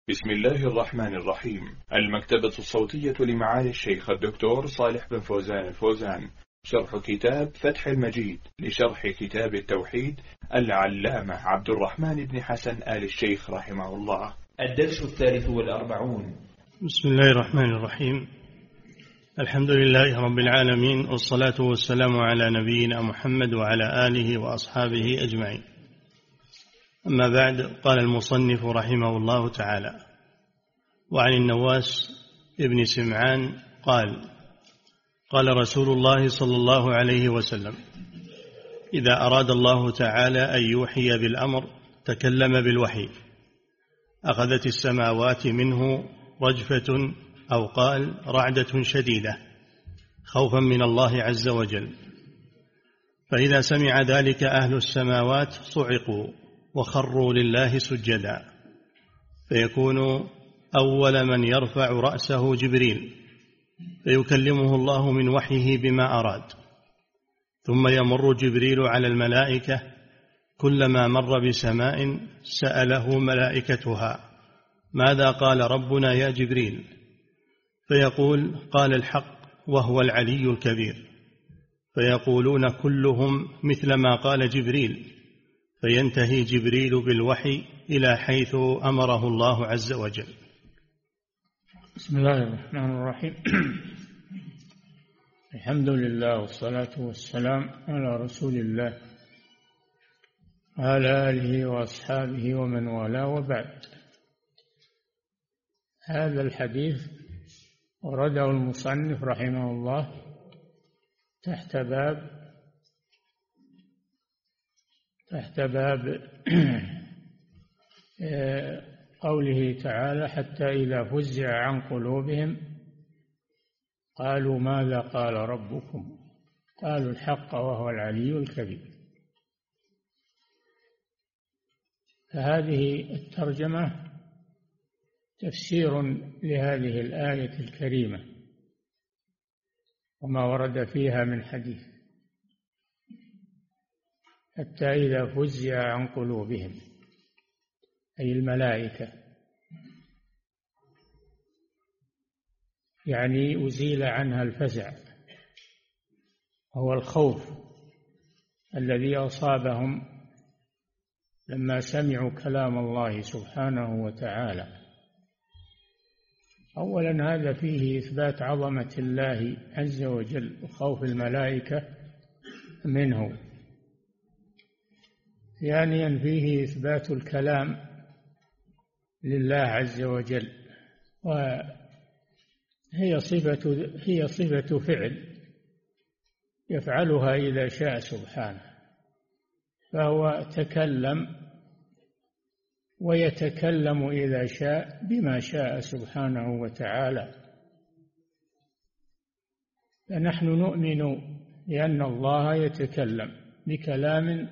بسم الله الرحمن الرحيم. المكتبة الصوتية لمعالي الشيخ الدكتور صالح بن فوزان الفوزان، شرح كتاب فتح المجيد لشرح كتاب التوحيد العلامة عبد الرحمن بن حسن آل الشيخ رحمه الله. الدرس 43. بسم الله الرحمن الرحيم. الحمد لله رب العالمين، والصلاة والسلام على نبينا محمد وعلى آله وأصحابه أجمعين. أما بعد، قال المصنف رحمه الله تعالى: وعن النواس ابن سمعان قال: قال رسول الله صلى الله عليه وسلم: إذا أراد الله تعالى أن يوحي بالأمر تكلم بالوحي، أخذت السماوات منه رجفة، أو قال رعدة شديدة، خوفا من الله عز وجل. فإذا سمع ذلك أهل السماوات صعقوا وخروا لله سجدا، فيكون أول من يرفع رأسه جبريل، فيكلمه الله من وحيه بما أراد. ثم يمر جبريل على الملائكة، كلما مر بسماء سأله ملائكتها: ماذا قال ربنا يا جبريل؟ فيقول: قال الحق وهو العلي الكبير. فيقولون كلهم مثل ما قال جبريل، فينتهي جبريل بالوحي إلى حيث أمره الله عز وجل. بسم الله الرحمن الرحيم. الحمد لله والصلاة والسلام على رسول الله وعلى آله وأصحابه ومن والاه، وبعد. هذا الحديث ورده المصنف رحمه الله تحت باب قوله تعالى: حتى إذا فزع عن قلوبهم قالوا ماذا قال ربكم؟ قالوا الحق وهو العلي الكبير. فهذه الترجمة تفسير لهذه الآية الكريمة وما ورد فيها من حديث: حتى إذا فزع عن قلوبهم، أي الملائكة، يعني أزيل عنها الفزع، هو الخوف الذي أصابهم لما سمعوا كلام الله سبحانه وتعالى. أولا، هذا فيه إثبات عظمة الله عز وجل وخوف الملائكة منه. ثانيا، فيه إثبات الكلام لله عز وجل، وهي صفة فعل يفعلها إذا شاء سبحانه، فهو تكلم ويتكلم إذا شاء بما شاء سبحانه وتعالى. فنحن نؤمن بأن الله يتكلم بكلام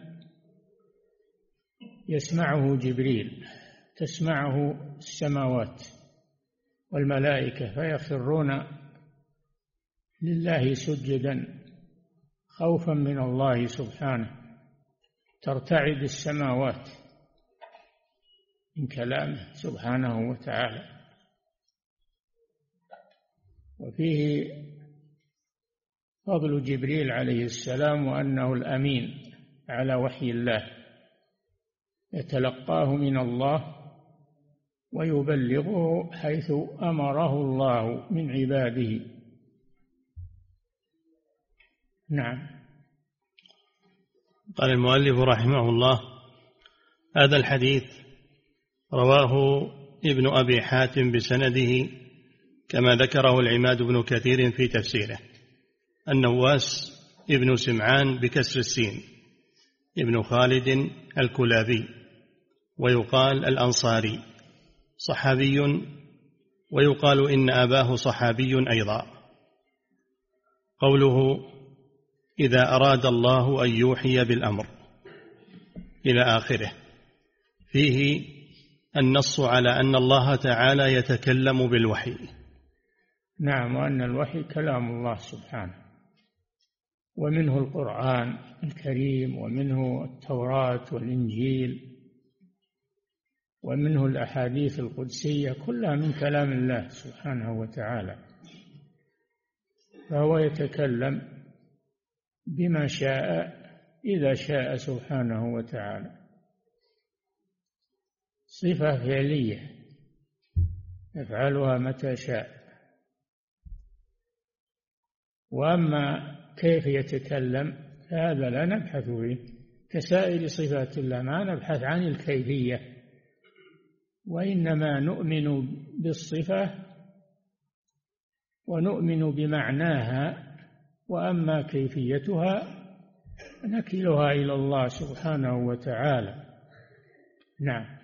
يسمعه جبريل، تسمعه السماوات والملائكة، فيخرون لله سجدا خوفا من الله سبحانه، ترتعد السماوات من كلامه سبحانه وتعالى. وفيه فضل جبريل عليه السلام، وأنه الأمين على وحي الله، يتلقاه من الله ويبلغه حيث أمره الله من عباده. نعم. قال المؤلف رحمه الله: هذا الحديث رواه ابن أبي حاتم بسنده كما ذكره العماد بن كثير في تفسيره. النواس ابن سمعان بكسر السين، ابن خالد الكلابي، ويقال الأنصاري، صحابي، ويقال إن أباه صحابي أيضا. قوله: إذا أراد الله أن يوحي بالأمر، إلى آخره، فيه النص على أن الله تعالى يتكلم بالوحي. نعم، وأن الوحي كلام الله سبحانه، ومنه القرآن الكريم، ومنه التوراة والإنجيل، ومنه الأحاديث القدسية كلها من كلام الله سبحانه وتعالى، فهو يتكلم بما شاء إذا شاء سبحانه وتعالى. صفة فعلية يفعلها متى شاء. وأما كيف يتكلم هذا لا نبحث فيه، كسائر صفات الله ما نبحث عن الكيفية، وإنما نؤمن بالصفة ونؤمن بمعناها، وأما كيفيتها نكلها إلى الله سبحانه وتعالى. نعم.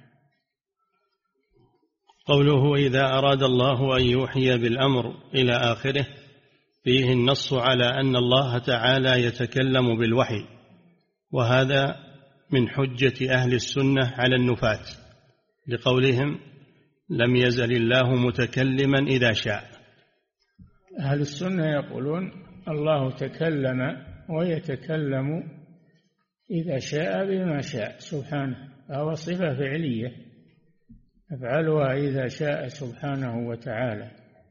قوله إذا أراد الله أن يوحي بالأمر إلى آخره فيه النص على أن الله تعالى يتكلم بالوحي، وهذا من حجة أهل السنة على النفاة لقولهم لم يزل الله متكلما إذا شاء. أهل السنة يقولون الله تكلم ويتكلم إذا شاء بما شاء سبحانه، فهو صفة فعلية يفعلها إذا شاء سبحانه وتعالى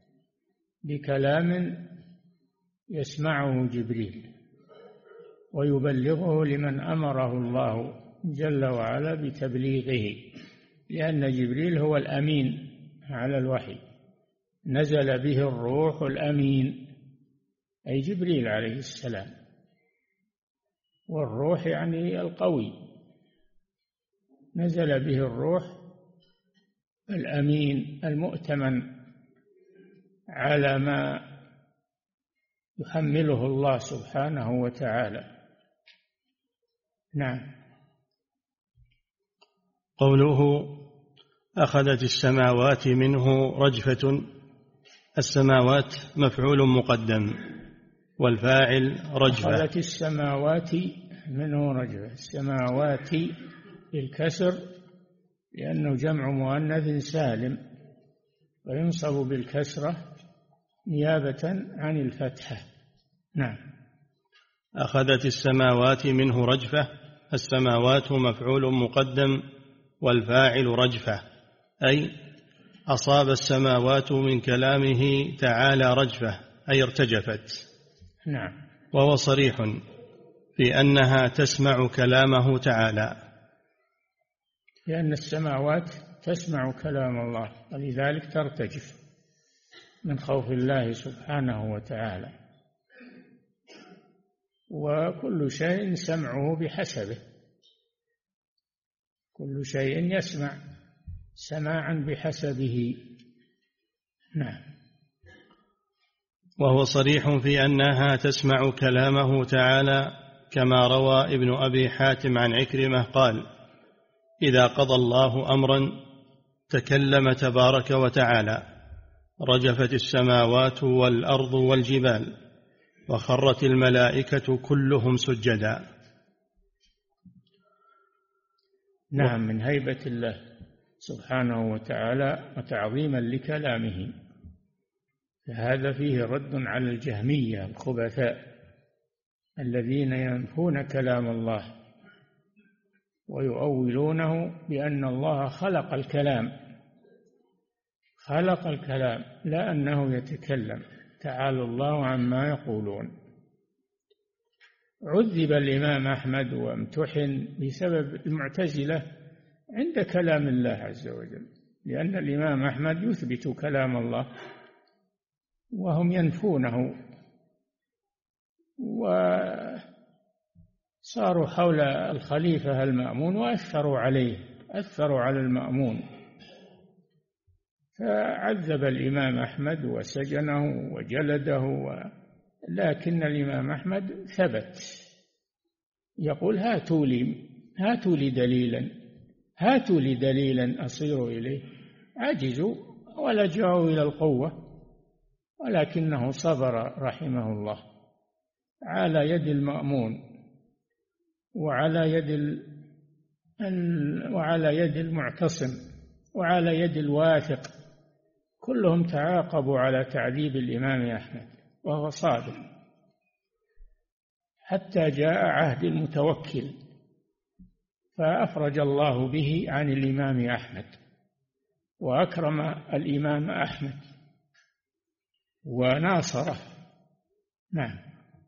بكلام يسمعه جبريل ويبلغه لمن أمره الله جل وعلا بتبليغه، لأن جبريل هو الأمين على الوحي، نزل به الروح الأمين أي جبريل عليه السلام، والروح يعني القوي، نزل به الروح الأمين المؤتمن على ما يحمله الله سبحانه وتعالى. نعم. قوله أخذت السماوات منه رجفة، السماوات مفعول مقدم والفاعل رجفة. أخذت السماوات منه رجفة، السماوات بالكسر لأنه جمع مؤنث سالم وينصب بالكسرة نيابة عن الفتحة. نعم. أخذت السماوات منه رجفة، السماوات مفعول مقدم والفاعل رجفة، أي أصاب السماوات من كلامه تعالى رجفة أي ارتجفت. نعم. وهو صريح في أنها تسمع كلامه تعالى، لأن السماوات تسمع كلام الله ولذلك ترتجف من خوف الله سبحانه وتعالى، وكل شيء سمعه بحسبه، كل شيء يسمع سماعا بحسبه. نعم. وهو صريح في أنها تسمع كلامه تعالى، كما روى ابن أبي حاتم عن عكرمة قال إذا قضى الله أمرا تكلم تبارك وتعالى رجفت السماوات والأرض والجبال وخرت الملائكة كلهم سجدا. نعم، من هيبة الله سبحانه وتعالى وتعظيما لكلامه، فهذا فيه رد على الجهمية الخبثاء الذين ينفون كلام الله ويؤولونه بأن الله خلق الكلام، خلق الكلام لا أنه يتكلم، تعالى الله عما يقولون. عذب الإمام أحمد وامتحن بسبب المعتزلة عند كلام الله عز وجل، لأن الإمام أحمد يثبت كلام الله وهم ينفونه، وصاروا حول الخليفة المأمون وأثروا عليه، أثروا على المأمون، فعذب الإمام أحمد وسجنه وجلده لكن الإمام أحمد ثبت، يقول هاتوا لي دليلا، هاتوا لي دليلا أصير إليه. عجزوا ولجأوا إلى القوة، ولكنه صبر رحمه الله على يد المأمون وعلى يد المعتصم وعلى يد الواثق، كلهم تعاقبوا على تعذيب الإمام أحمد وهو صادق، حتى جاء عهد المتوكل فأفرج الله به عن الإمام أحمد. وأكرم الإمام أحمد وناصره. نعم.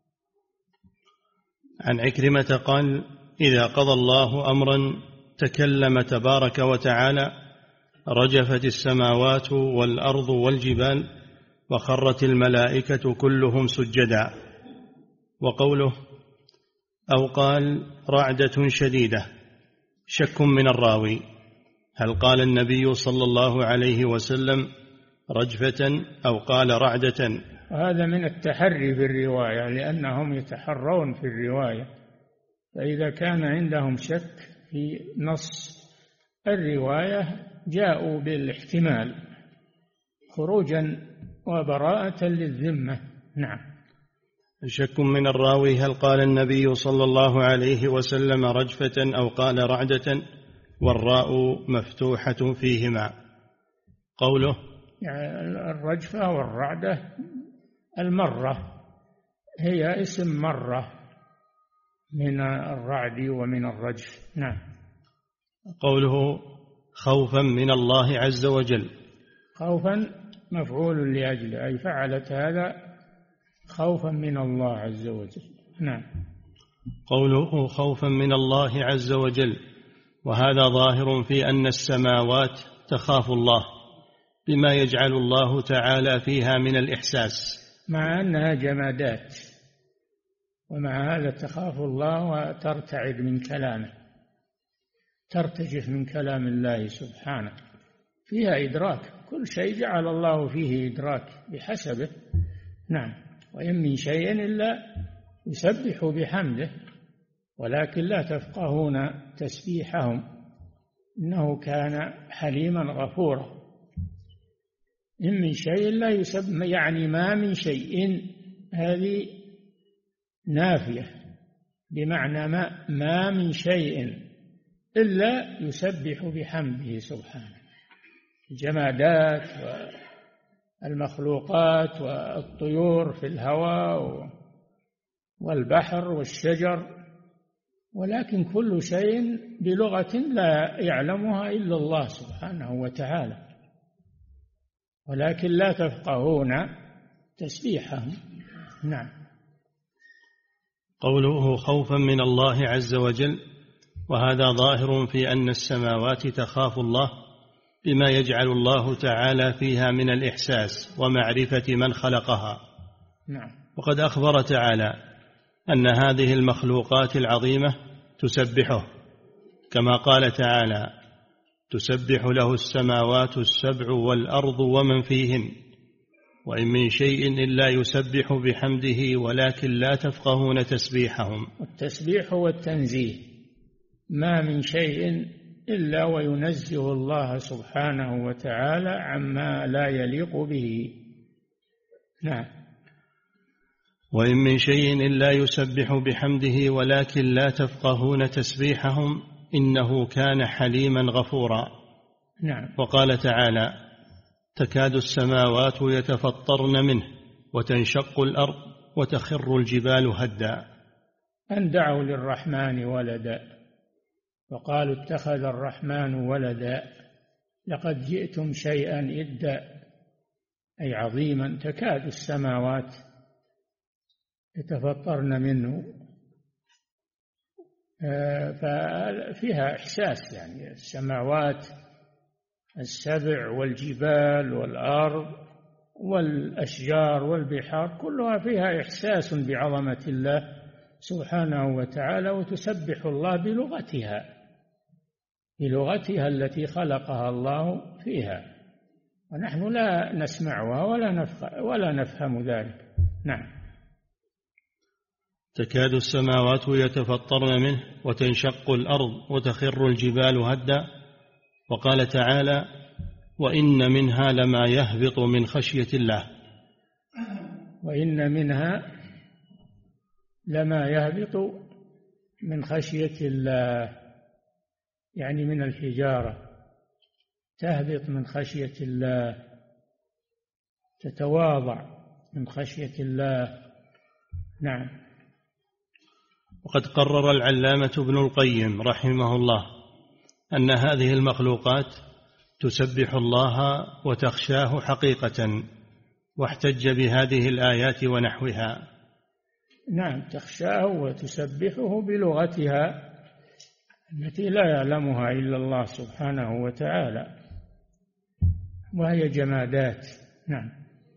عن عكرمة قال: إذا قضى الله أمرا تكلم تبارك وتعالى رجفت السماوات والأرض والجبال وخرت الملائكة كلهم سجدا. وقوله أو قال رعدة شديدة شك من الراوي، هل قال النبي صلى الله عليه وسلم رجفة أو قال رعدة؟ هذا من التحري في الرواية، لأنهم يتحرون في الرواية، فإذا كان عندهم شك في نص الرواية جاءوا بالاحتمال خروجا وبراءة للذمة. نعم. شك من الراوي، هل قال النبي صلى الله عليه وسلم رجفة أو قال رعدة، والراء مفتوحة فيهما. قوله يعني الرجفة والرعدة المرة هي اسم مرة من الرعد ومن الرجف. نعم. قوله خوفا من الله عز وجل، خوفا مفعول لأجله، أي فعلت هذا خوفا من الله عز وجل. نعم. قوله خوفا من الله عز وجل، وهذا ظاهر في أن السماوات تخاف الله بما يجعل الله تعالى فيها من الإحساس، مع أنها جمادات، ومع هذا تخاف الله وترتعد من كلامه، ترتجف من كلام الله سبحانه، فيها إدراك، كل شيء جعل الله فيه إدراك بحسبه. نعم. وإن من شيء إلا يسبح بحمده ولكن لا تفقهون تسبيحهم إنه كان حليما غفورا. إن من شيء لا يسبح، يعني ما من شيء، هذه نافية بمعنى ما من شيء إلا يسبح بحمده سبحانه، الجمادات والمخلوقات والطيور في الهواء والبحر والشجر، ولكن كل شيء بلغة لا يعلمها إلا الله سبحانه وتعالى، ولكن لا تفقهون تسبيحهم. نعم. قوله خوفا من الله عز وجل، وهذا ظاهر في أن السماوات تخاف الله بما يجعل الله تعالى فيها من الإحساس ومعرفة من خلقها. نعم. وقد أخبر تعالى أن هذه المخلوقات العظيمة تسبحه، كما قال تعالى تسبح له السماوات السبع والأرض ومن فيهن وإن من شيء إلا يسبح بحمده ولكن لا تفقهون تسبيحهم. التسبيح هو التنزيه، ما من شيء إلا وينزه الله سبحانه وتعالى عما لا يليق به. نعم. وإن من شيء إلا يسبح بحمده ولكن لا تفقهون تسبيحهم إنه كان حليما غفورا. نعم. وقال تعالى تكاد السماوات يتفطرن منه وتنشق الأرض وتخر الجبال هدا. أن دعوا للرحمن ولدا وقالوا اتخذ الرحمن ولدا لقد جئتم شيئا إدا، أي عظيما. تكاد السماوات يتفطرن منه، ففيها إحساس، يعني السماوات السبع والجبال والأرض والأشجار والبحار كلها فيها إحساس بعظمة الله سبحانه وتعالى، وتسبح الله بلغتها التي خلقها الله فيها، ونحن لا نسمعها ولا نفهم ذلك. نعم. تكاد السماوات يتفطرن منه وتنشق الأرض وتخر الجبال هدا. وقال تعالى وإن منها لما يهبط من خشية الله. وإن منها لما يهبط من خشية الله، يعني من الحجارة تهبط من خشية الله، تتواضع من خشية الله. نعم. وقد قرر العلامة ابن القيم رحمه الله أن هذه المخلوقات تسبح الله وتخشاه حقيقة، واحتج بهذه الآيات ونحوها. نعم، تخشاه وتسبحه بلغتها التي لا يعلمها إلا الله سبحانه وتعالى، وهي جمادات. نعم.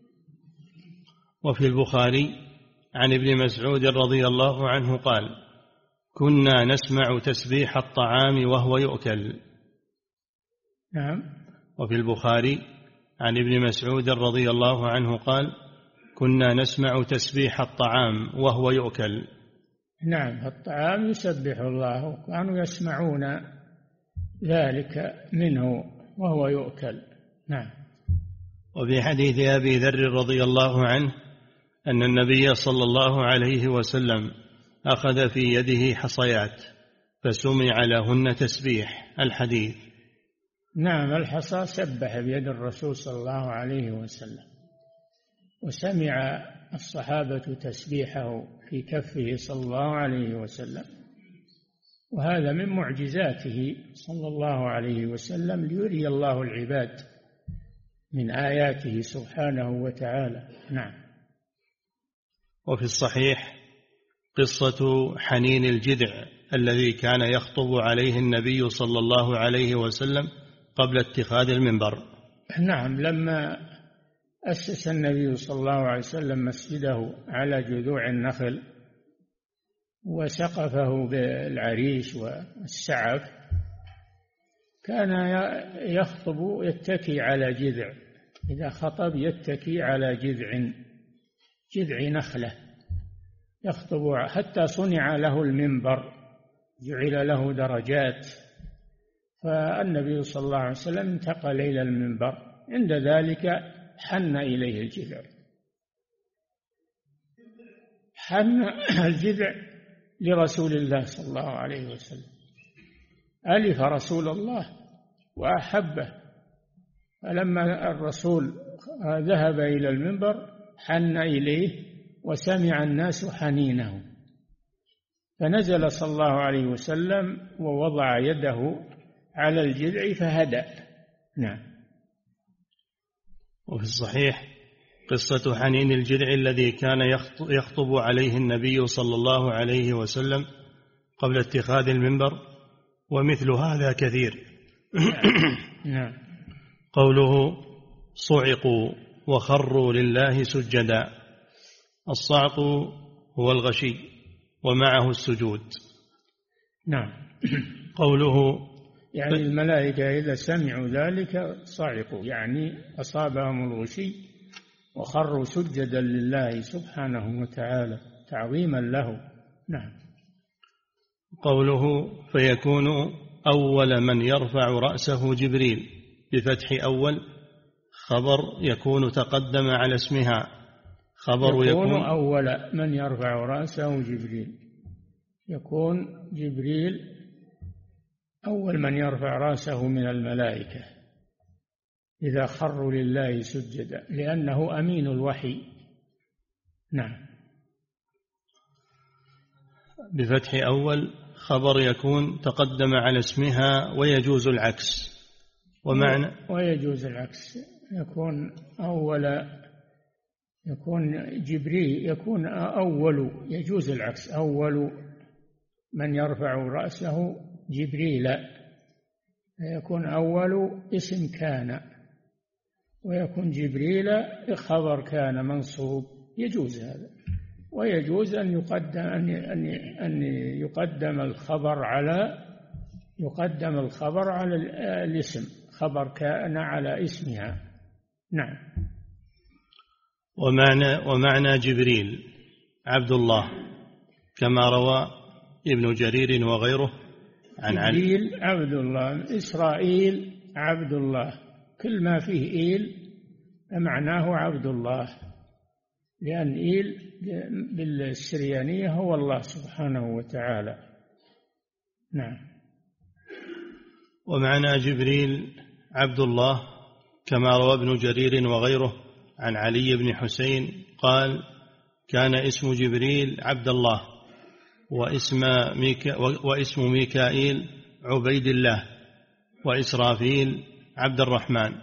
وفي البخاري عن ابن مسعود رضي الله عنه قال: كنا نسمع تسبيح الطعام وهو يؤكل. نعم. وفي البخاري عن ابن مسعود رضي الله عنه قال: كنا نسمع تسبيح الطعام وهو يؤكل. نعم، الطعام يسبح الله، وكانوا يسمعون ذلك منه وهو يؤكل. نعم. وفي حديث أبي ذر رضي الله عنه أن النبي صلى الله عليه وسلم أخذ في يده حصيات فسمع لهن تسبيح. الحديث. نعم، الحصى سبح بيد الرسول صلى الله عليه وسلم، وسمع الصحابة تسبيحه في كفه صلى الله عليه وسلم، وهذا من معجزاته صلى الله عليه وسلم ليري الله العباد من آياته سبحانه وتعالى. نعم. وفي الصحيح قصة حنين الجذع الذي كان يخطب عليه النبي صلى الله عليه وسلم قبل اتخاذ المنبر. نعم، لما أسس النبي صلى الله عليه وسلم مسجده على جذوع النخل وسقفه بالعريش والسعف، كان يخطب يتكي على جذع، إذا خطب يتكي على جذع نخلة يخطب، حتى صنع له المنبر، جعل له درجات، فالنبي صلى الله عليه وسلم انتقل إلى المنبر، عند ذلك حن إليه الجذع، حن الجذع لرسول الله صلى الله عليه وسلم، ألف رسول الله وأحبه، فلما الرسول ذهب إلى المنبر حن إليه وسمع الناس حنينه، فنزل صلى الله عليه وسلم ووضع يده على الجذع فهدأ. نعم. وفي الصحيح قصة حنين الجذع الذي كان يخطب عليه النبي صلى الله عليه وسلم قبل اتخاذ المنبر، ومثل هذا كثير. نعم. قوله: صعقوا وخروا لله سجدا. الصعق هو الغشي ومعه السجود. نعم. قوله يعني الملائكة إذا سمعوا ذلك صعقوا، يعني أصابهم الغشي وخروا سجدا لله سبحانه وتعالى تعظيما له. نعم. قوله: فيكون أول من يرفع رأسه جبريل، بفتح أول خبر يكون تقدم على اسمها، خبر يكون أول من يرفع رأسه جبريل، يكون جبريل أول من يرفع رأسه من الملائكة إذا خروا لله سجدا، لأنه أمين الوحي. نعم. بفتح أول خبر يكون تقدم على اسمها، ويجوز العكس. ويجوز العكس، يكون أول، يكون جبريل، يكون أول، يجوز العكس، أول من يرفع رأسه جبريل، يكون أول اسم كان، ويكون جبريل خبر كان منصوب، يجوز هذا. ويجوز أن يقدم الخبر على الاسم، خبر كان على اسمها. نعم. ومعنى جبريل عبد الله، كما روى ابن جرير وغيره عن جبريل عبد الله، إسرائيل عبد الله، كل ما فيه إيل معناه عبد الله، لأن إيل بالسريانية هو الله سبحانه وتعالى. نعم. ومعنى جبريل عبد الله كما روى ابن جرير وغيره عن علي بن حسين قال: كان اسم جبريل عبد الله، واسم ميكائيل عبيد الله، وإسرافيل عبد الرحمن،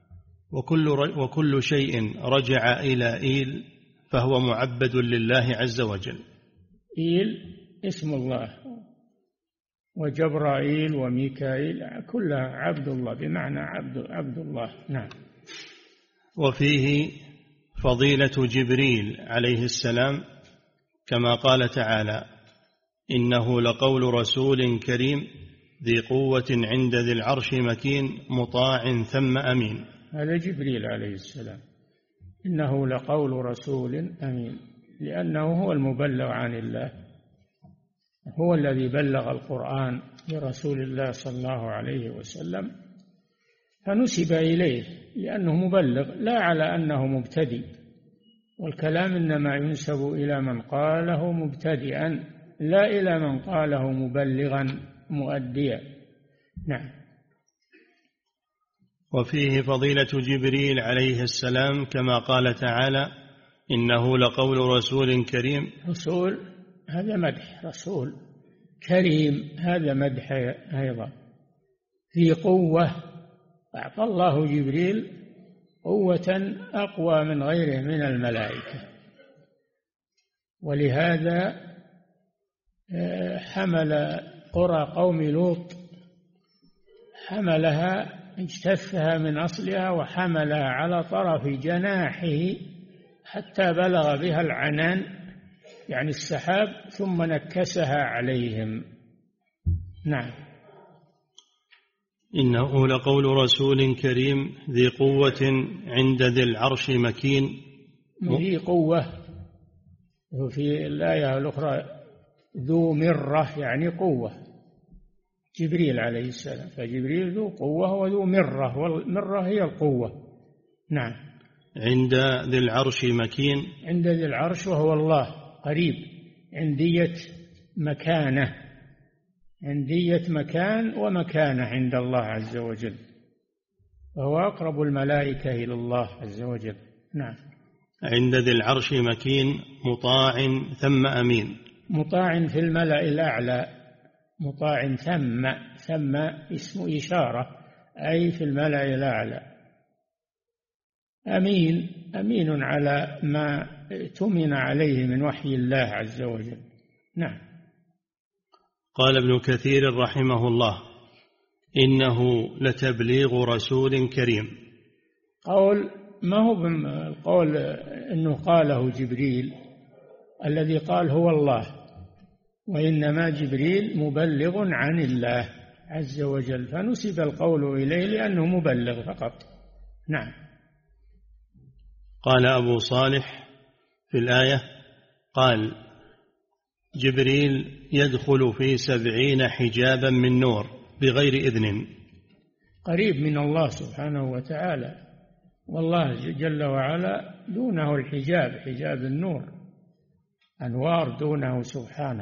وكل شيء رجع إلى إيل فهو معبد لله عز وجل. إيل اسم الله، وجبرائيل وميكائيل كلها عبد الله، بمعنى عبد الله. نعم. وفيه فضيلة جبريل عليه السلام كما قال تعالى: إنه لقول رسول كريم ذي قوة عند ذي العرش مكين مطاع ثم أمين. هذا جبريل عليه السلام، إنه لقول رسول أمين، لأنه هو المبلغ عن الله، هو الذي بلغ القرآن لرسول الله صلى الله عليه وسلم، فنسب إليه لأنه مبلغ، لا على أنه مبتدئ، والكلام إنما ينسب إلى من قاله مبتدئا لا إلى من قاله مبلغا مؤديا. نعم. وفيه فضيلة جبريل عليه السلام كما قال تعالى: إنه لقول رسول كريم. رسول هذا مدح، رسول كريم هذا مدح أيضا. في قوة، أعطى الله جبريل قوة أقوى من غيره من الملائكة، ولهذا حمل قرى قوم لوط، حملها اجتثها من أصلها وحملها على طرف جناحه حتى بلغ بها العنان، يعني السحاب، ثم نكسها عليهم. نعم. إنه لقول رسول كريم ذي قوة عند ذي العرش مكين. ذي قوة، وفي الآية الأخرى ذو مرة، يعني قوة، جبريل عليه السلام، فجبريل ذو قوة وذو مرة، والمرة هي القوة. نعم. عند ذي العرش مكين، عند ذي العرش وهو الله، قريب، عندية مكانة، عندية مكان ومكانة عند الله عز وجل، وهو أقرب الملائكة إلى الله عز وجل. نعم. عند ذي العرش مكين مطاع ثم أمين. مطاع في الملأ الأعلى، مطاع ثم اسم إشارة، أي في الملأ الأعلى. أمين على ما اؤتمن عليه من وحي الله عز وجل. نعم. قال ابن كثير رحمه الله: إنه لتبليغ رسول كريم. قول ما هو القول أنه قاله جبريل، الذي قال هو الله، وإنما جبريل مبلغ عن الله عز وجل، فنسب القول إليه لأنه مبلغ فقط. نعم. قال أبو صالح في الآية: قال جبريل يدخل في 70 حجابا من نور بغير إذن. قريب من الله سبحانه وتعالى، والله جل وعلا دونه الحجاب، حجاب النور، أنوار دونه سبحانه،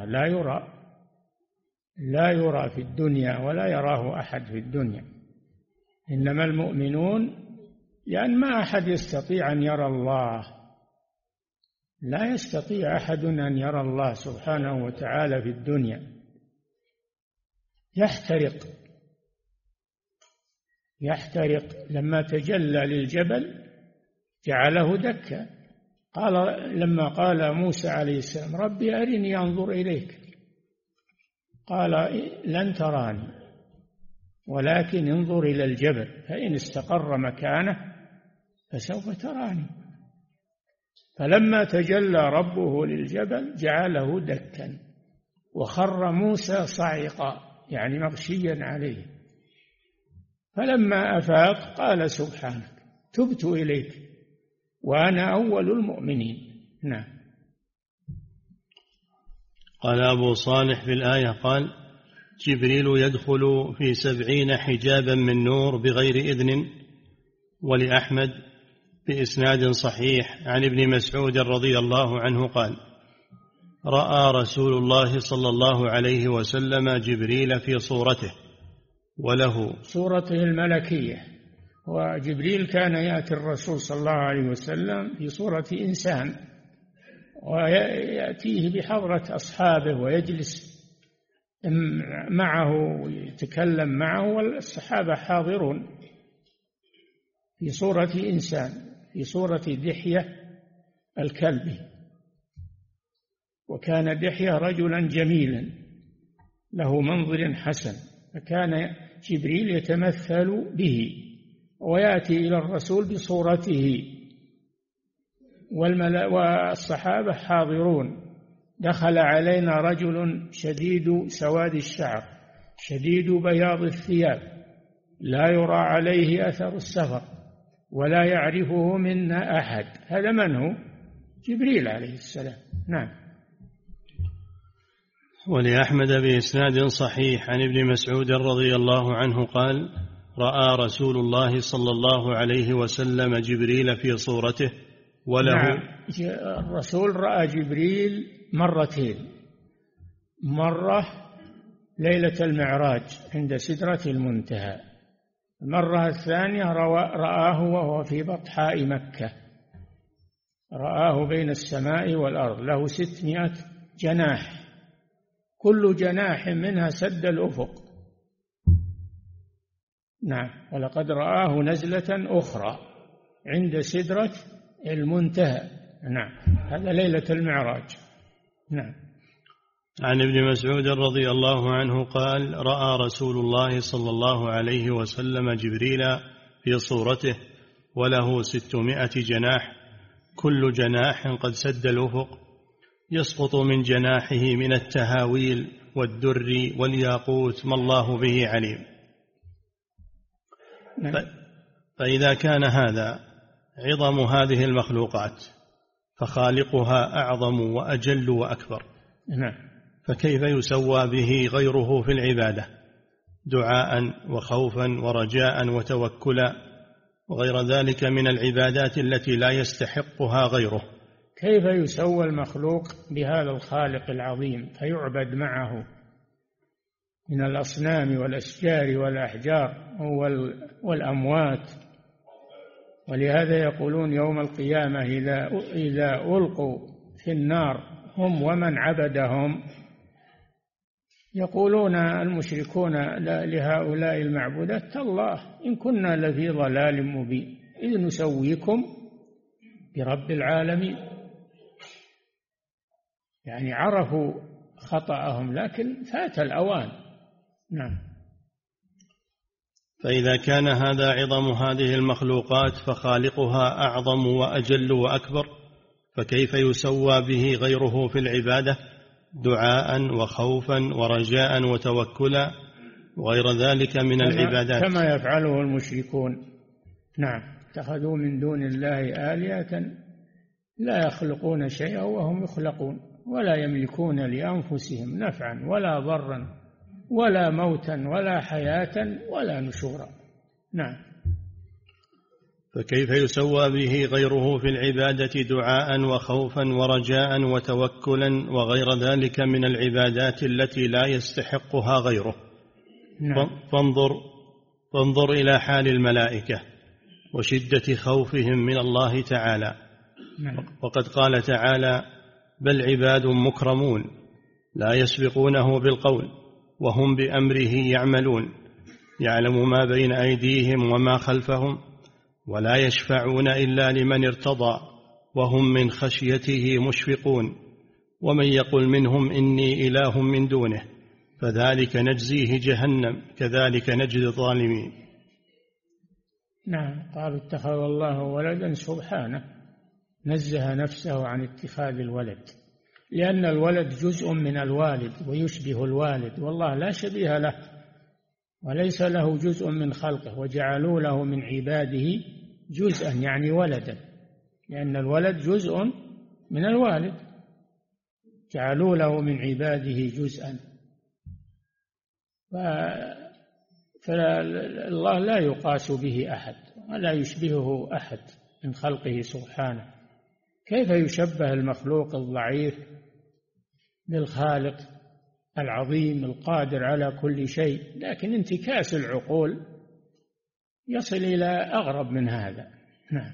لا يرى في الدنيا ولا يراه أحد في الدنيا، إنما المؤمنون، لأن ما أحد يستطيع أن يرى الله، لا يستطيع أحد أن يرى الله سبحانه وتعالى في الدنيا، يحترق لما تجلى للجبل جعله دكا. لما قال موسى عليه السلام: ربي أرني أنظر إليك، قال: لن تراني ولكن انظر إلى الجبل فإن استقر مكانه فسوف تراني. فلما تجلى ربه للجبل جعله دكا وخر موسى صعقا، يعني مغشيا عليه. فلما أفاق قال: سبحانك تبت إليك وأنا أول المؤمنين. نعم. قال أبو صالح في الآية: قال جبريل يدخل في 70 حجابا من نور بغير إذن. ولأحمد بإسناد صحيح عن ابن مسعود رضي الله عنه قال: رأى رسول الله صلى الله عليه وسلم جبريل في صورته، وله صورته الملكية، وجبريل كان يأتي الرسول صلى الله عليه وسلم في صورة إنسان، ويأتيه بحضرة أصحابه ويجلس معه ويتكلم معه والصحابة حاضرون، في صورة إنسان، في صورة دحية الكلبي. وكان دحية رجلا جميلا له منظر حسن، فكان جبريل يتمثل به ويأتي إلى الرسول بصورته، والصحابة حاضرون. دخل علينا رجل شديد سواد الشعر شديد بياض الثياب لا يرى عليه أثر السفر ولا يعرفه منا أحد. هذا من هو؟ جبريل عليه السلام. نعم. ولأحمد بإسناد صحيح عن ابن مسعود رضي الله عنه قال: رأى رسول الله صلى الله عليه وسلم جبريل في صورته وله. نعم، الرسول رأى جبريل مرتين، مرة ليلة المعراج عند سدرة المنتهى، المرة الثانية رآه وهو في بطحاء مكة، رآه بين السماء والأرض، له 600 جناح، كل جناح منها سد الأفق. نعم. ولقد رآه نزلة أخرى عند سدرة المنتهى. نعم، هذا ليلة المعراج. نعم. عن ابن مسعود رضي الله عنه قال: رأى رسول الله صلى الله عليه وسلم جبريل في صورته وله 600 جناح، كل جناح قد سد الأفق، يسقط من جناحه من التهاويل والدر والياقوت ما الله به عليم. فإذا كان هذا عظم هذه المخلوقات فخالقها أعظم وأجل وأكبر، فكيف يسوى به غيره في العبادة دعاء وخوفا ورجاء وتوكلا وغير ذلك من العبادات التي لا يستحقها غيره؟ كيف يسوى المخلوق بهذا الخالق العظيم فيعبد معه من الأصنام والأشجار والأحجار والأموات؟ ولهذا يقولون يوم القيامة إذا ألقوا في النار هم ومن عبدهم، يقولون المشركون لهؤلاء المعبودات: تالله إن كنا لفي ضلال مبين إذ نسويكم برب العالمين. يعني عرفوا خطأهم لكن فات الأوان. نعم. فإذا كان هذا عظم هذه المخلوقات فخالقها أعظم وأجل وأكبر، فكيف يسوى به غيره في العبادة دعاء وخوفا ورجاء وتوكلا وغير ذلك من العبادات كما يفعله المشركون؟ نعم، اتخذوا من دون الله آلهة لا يخلقون شيئا وهم يخلقون ولا يملكون لأنفسهم نفعا ولا ضرا ولا موتا ولا حياة ولا نشورا. نعم. فكيف يسوى به غيره في العبادة دعاء وخوفا ورجاء وتوكلا وغير ذلك من العبادات التي لا يستحقها غيره؟ نعم. فانظر إلى حال الملائكة وشدة خوفهم من الله تعالى. نعم. وقد قال تعالى: بل عباد مكرمون لا يسبقونه بالقول وهم بأمره يعملون، يعلم ما بين أيديهم وما خلفهم ولا يشفعون إلا لمن ارتضى وهم من خشيته مشفقون، ومن يقل منهم إني إله من دونه فذلك نجزيه جهنم كذلك نجزي الظالمين. نعم. قالوا اتخذ الله ولدا، سبحانه نزه نفسه عن اتخاذ الولد، لأن الولد جزء من الوالد ويشبه الوالد، والله لا شبيه له وليس له جزء من خلقه، وجعلوا له من عباده جزءا يعني ولدا، لأن الولد جزء من الوالد، جعلوا له من عباده جزءا. فالله لا يقاس به أحد ولا يشبهه أحد من خلقه سبحانه. كيف يشبه المخلوق الضعيف بالخالق العظيم القادر على كل شيء؟ لكن انتكاس العقول يصل إلى أغرب من هذا. نعم.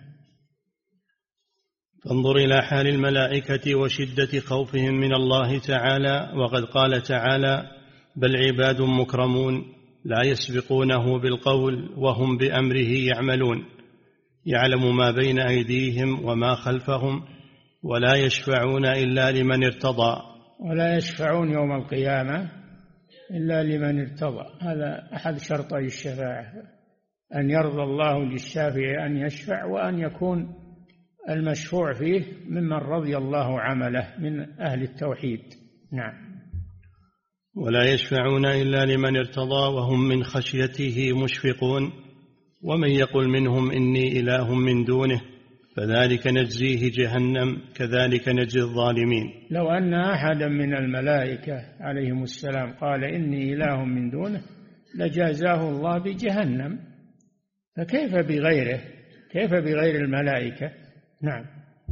فانظر إلى حال الملائكة وشدة خوفهم من الله تعالى، وقد قال تعالى: بل عباد مكرمون لا يسبقونه بالقول وهم بأمره يعملون، يعلم ما بين أيديهم وما خلفهم ولا يشفعون إلا لمن ارتضى. ولا يشفعون يوم القيامة إلا لمن ارتضى. هذا أحد شرطي الشفاعة، أن يرضى الله للشافع أن يشفع، وأن يكون المشفوع فيه ممن رضي الله عمله من أهل التوحيد. نعم. ولا يشفعون إلا لمن ارتضى وهم من خشيته مشفقون. ومن يقل منهم إني إله من دونه فذلك نجزيه جهنم كذلك نجزي الظالمين. لو أن أحدا من الملائكة عليهم السلام قال إني إله من دونه لجازاه الله بجهنم، فكيف بغيره؟ كيف بغير الملائكة؟ نعم.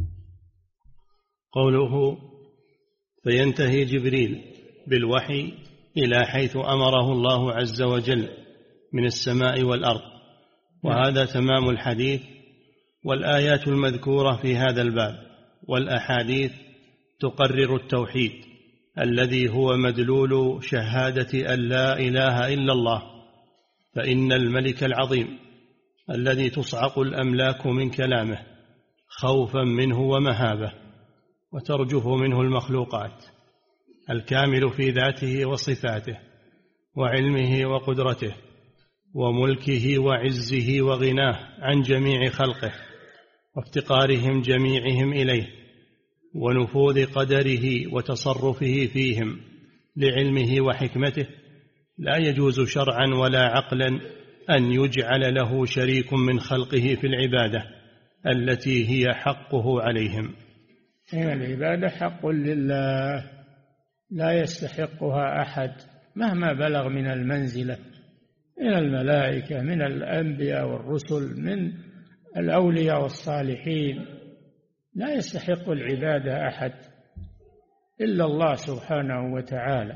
قوله فينتهي جبريل بالوحي إلى حيث أمره الله عز وجل من السماء والأرض، وهذا تمام الحديث. والآيات المذكورة في هذا الباب والأحاديث تقرر التوحيد الذي هو مدلول شهادة أن لا إله إلا الله. فإن الملك العظيم الذي تصعق الأملاك من كلامه خوفا منه ومهابة وترجف منه المخلوقات، الكامل في ذاته وصفاته وعلمه وقدرته وملكه وعزه وغناه عن جميع خلقه وافتقارهم جميعهم إليه ونفوذ قدره وتصرفه فيهم لعلمه وحكمته، لا يجوز شرعا ولا عقلا أن يجعل له شريك من خلقه في العبادة التي هي حقه عليهم. العبادة حق لله لا يستحقها أحد مهما بلغ من المنزلة، من الملائكة، من الأنبياء والرسل، من الأولياء والصالحين. لا يستحق العبادة أحد إلا الله سبحانه وتعالى.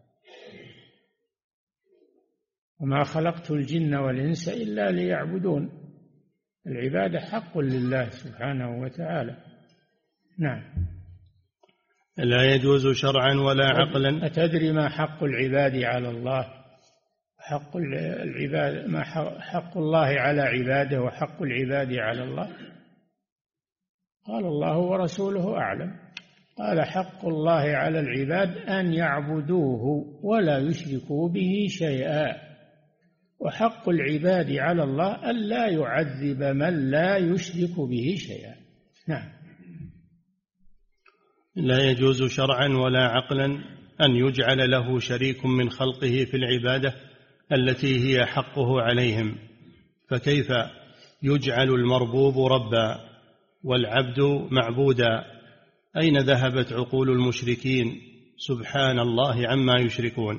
وما خلقت الجن والإنس إلا ليعبدون. العبادة حق لله سبحانه وتعالى. نعم. لا يجوز شرعا ولا عقلا. أتدري ما حق العباد على الله؟ حق العباد، ما حق الله على عباده وحق العباد على الله؟ قال الله ورسوله أعلم. قال حق الله على العباد أن يعبدوه ولا يشركوا به شيئا، وحق العباد على الله أن لا يعذب من لا يشرك به شيئا. نعم. لا يجوز شرعا ولا عقلا أن يجعل له شريك من خلقه في العبادة التي هي حقه عليهم، فكيف يجعل المربوب ربا والعبد معبودا؟ أين ذهبت عقول المشركين سبحان الله عما يشركون؟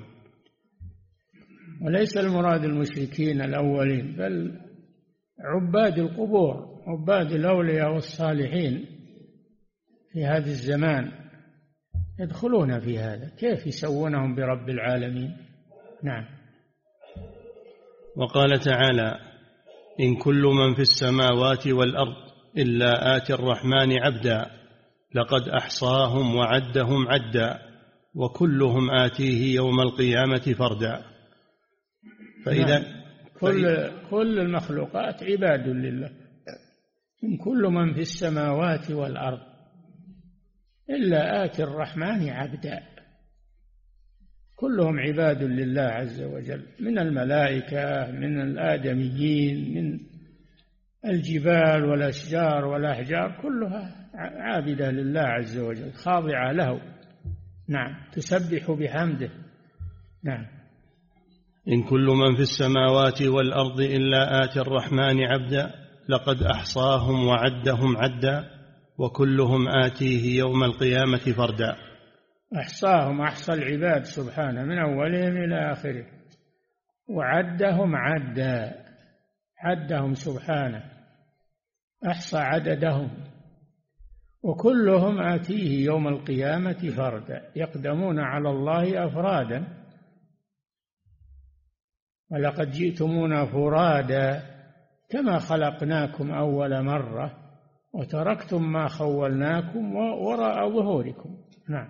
وليس المراد المشركين الأولين، بل عباد القبور، عباد الأولياء والصالحين في هذا الزمان يدخلون في هذا. كيف يسوونهم برب العالمين؟ نعم. وقال تعالى إن كل من في السماوات والأرض إلا آتي الرحمن عبدا لقد أحصاهم وعدهم عدا وكلهم آتيه يوم القيامة فردا. فإذا كل المخلوقات عباد لله. إن كل من في السماوات والأرض إلا آتي الرحمن عبدا، كلهم عباد لله عز وجل، من الملائكة، من الآدميين، من الجبال والأشجار والأحجار، كلها عابدة لله عز وجل، خاضعة له. نعم. تسبح بحمده. نعم. إن كل من في السماوات والأرض إلا آتي الرحمن عبدا لقد أحصاهم وعدهم عدا وكلهم آتيه يوم القيامة فردا. أحصاهم، أحصى العباد سبحانه من أولهم إلى آخره، وعدهم عدا، عدهم سبحانه، أحصى عددهم، وكلهم آتيه يوم القيامة فردا، يقدمون على الله أفرادا. ولقد جئتمونا فرادا كما خلقناكم أول مرة وتركتم ما خولناكم وراء ظهوركم. نعم.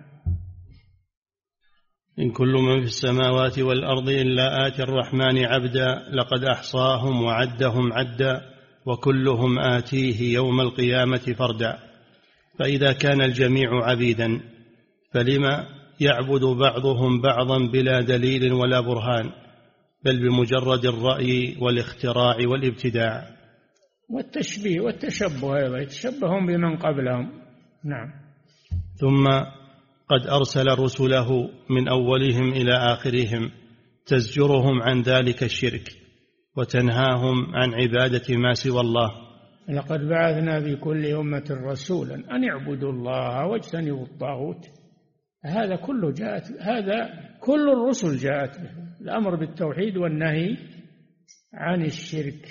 إن كل من في السماوات والأرض إلا آتي الرحمن عبدا لقد أحصاهم وعدهم عدا وكلهم آتيه يوم القيامة فردا. فإذا كان الجميع عبيدا فلما يعبد بعضهم بعضا بلا دليل ولا برهان، بل بمجرد الرأي والاختراع والابتداع. والتشبيه والتشبه أيضا، يتشبهون بمن قبلهم. نعم. ثم قد أرسل رسله من أولهم إلى آخرهم تزجرهم عن ذلك الشرك وتنهاهم عن عبادة ما سوى الله. لقد بعثنا في كل أمة رسولا أن اعبدوا الله واجتنبوا الطاغوت. هذا كله كل الرسل جاءت به الأمر بالتوحيد والنهي عن الشرك.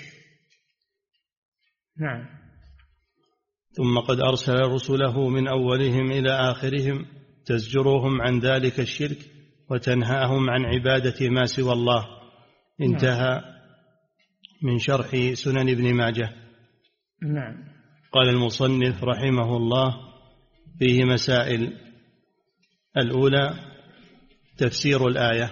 نعم. ثم قد أرسل رسله من أولهم إلى آخرهم تزجرهم عن ذلك الشرك وتنهاهم عن عبادة ما سوى الله. انتهى من شرح سنن ابن ماجه. نعم. قال المصنف رحمه الله: فيه مسائل. الأولى تفسير الآية.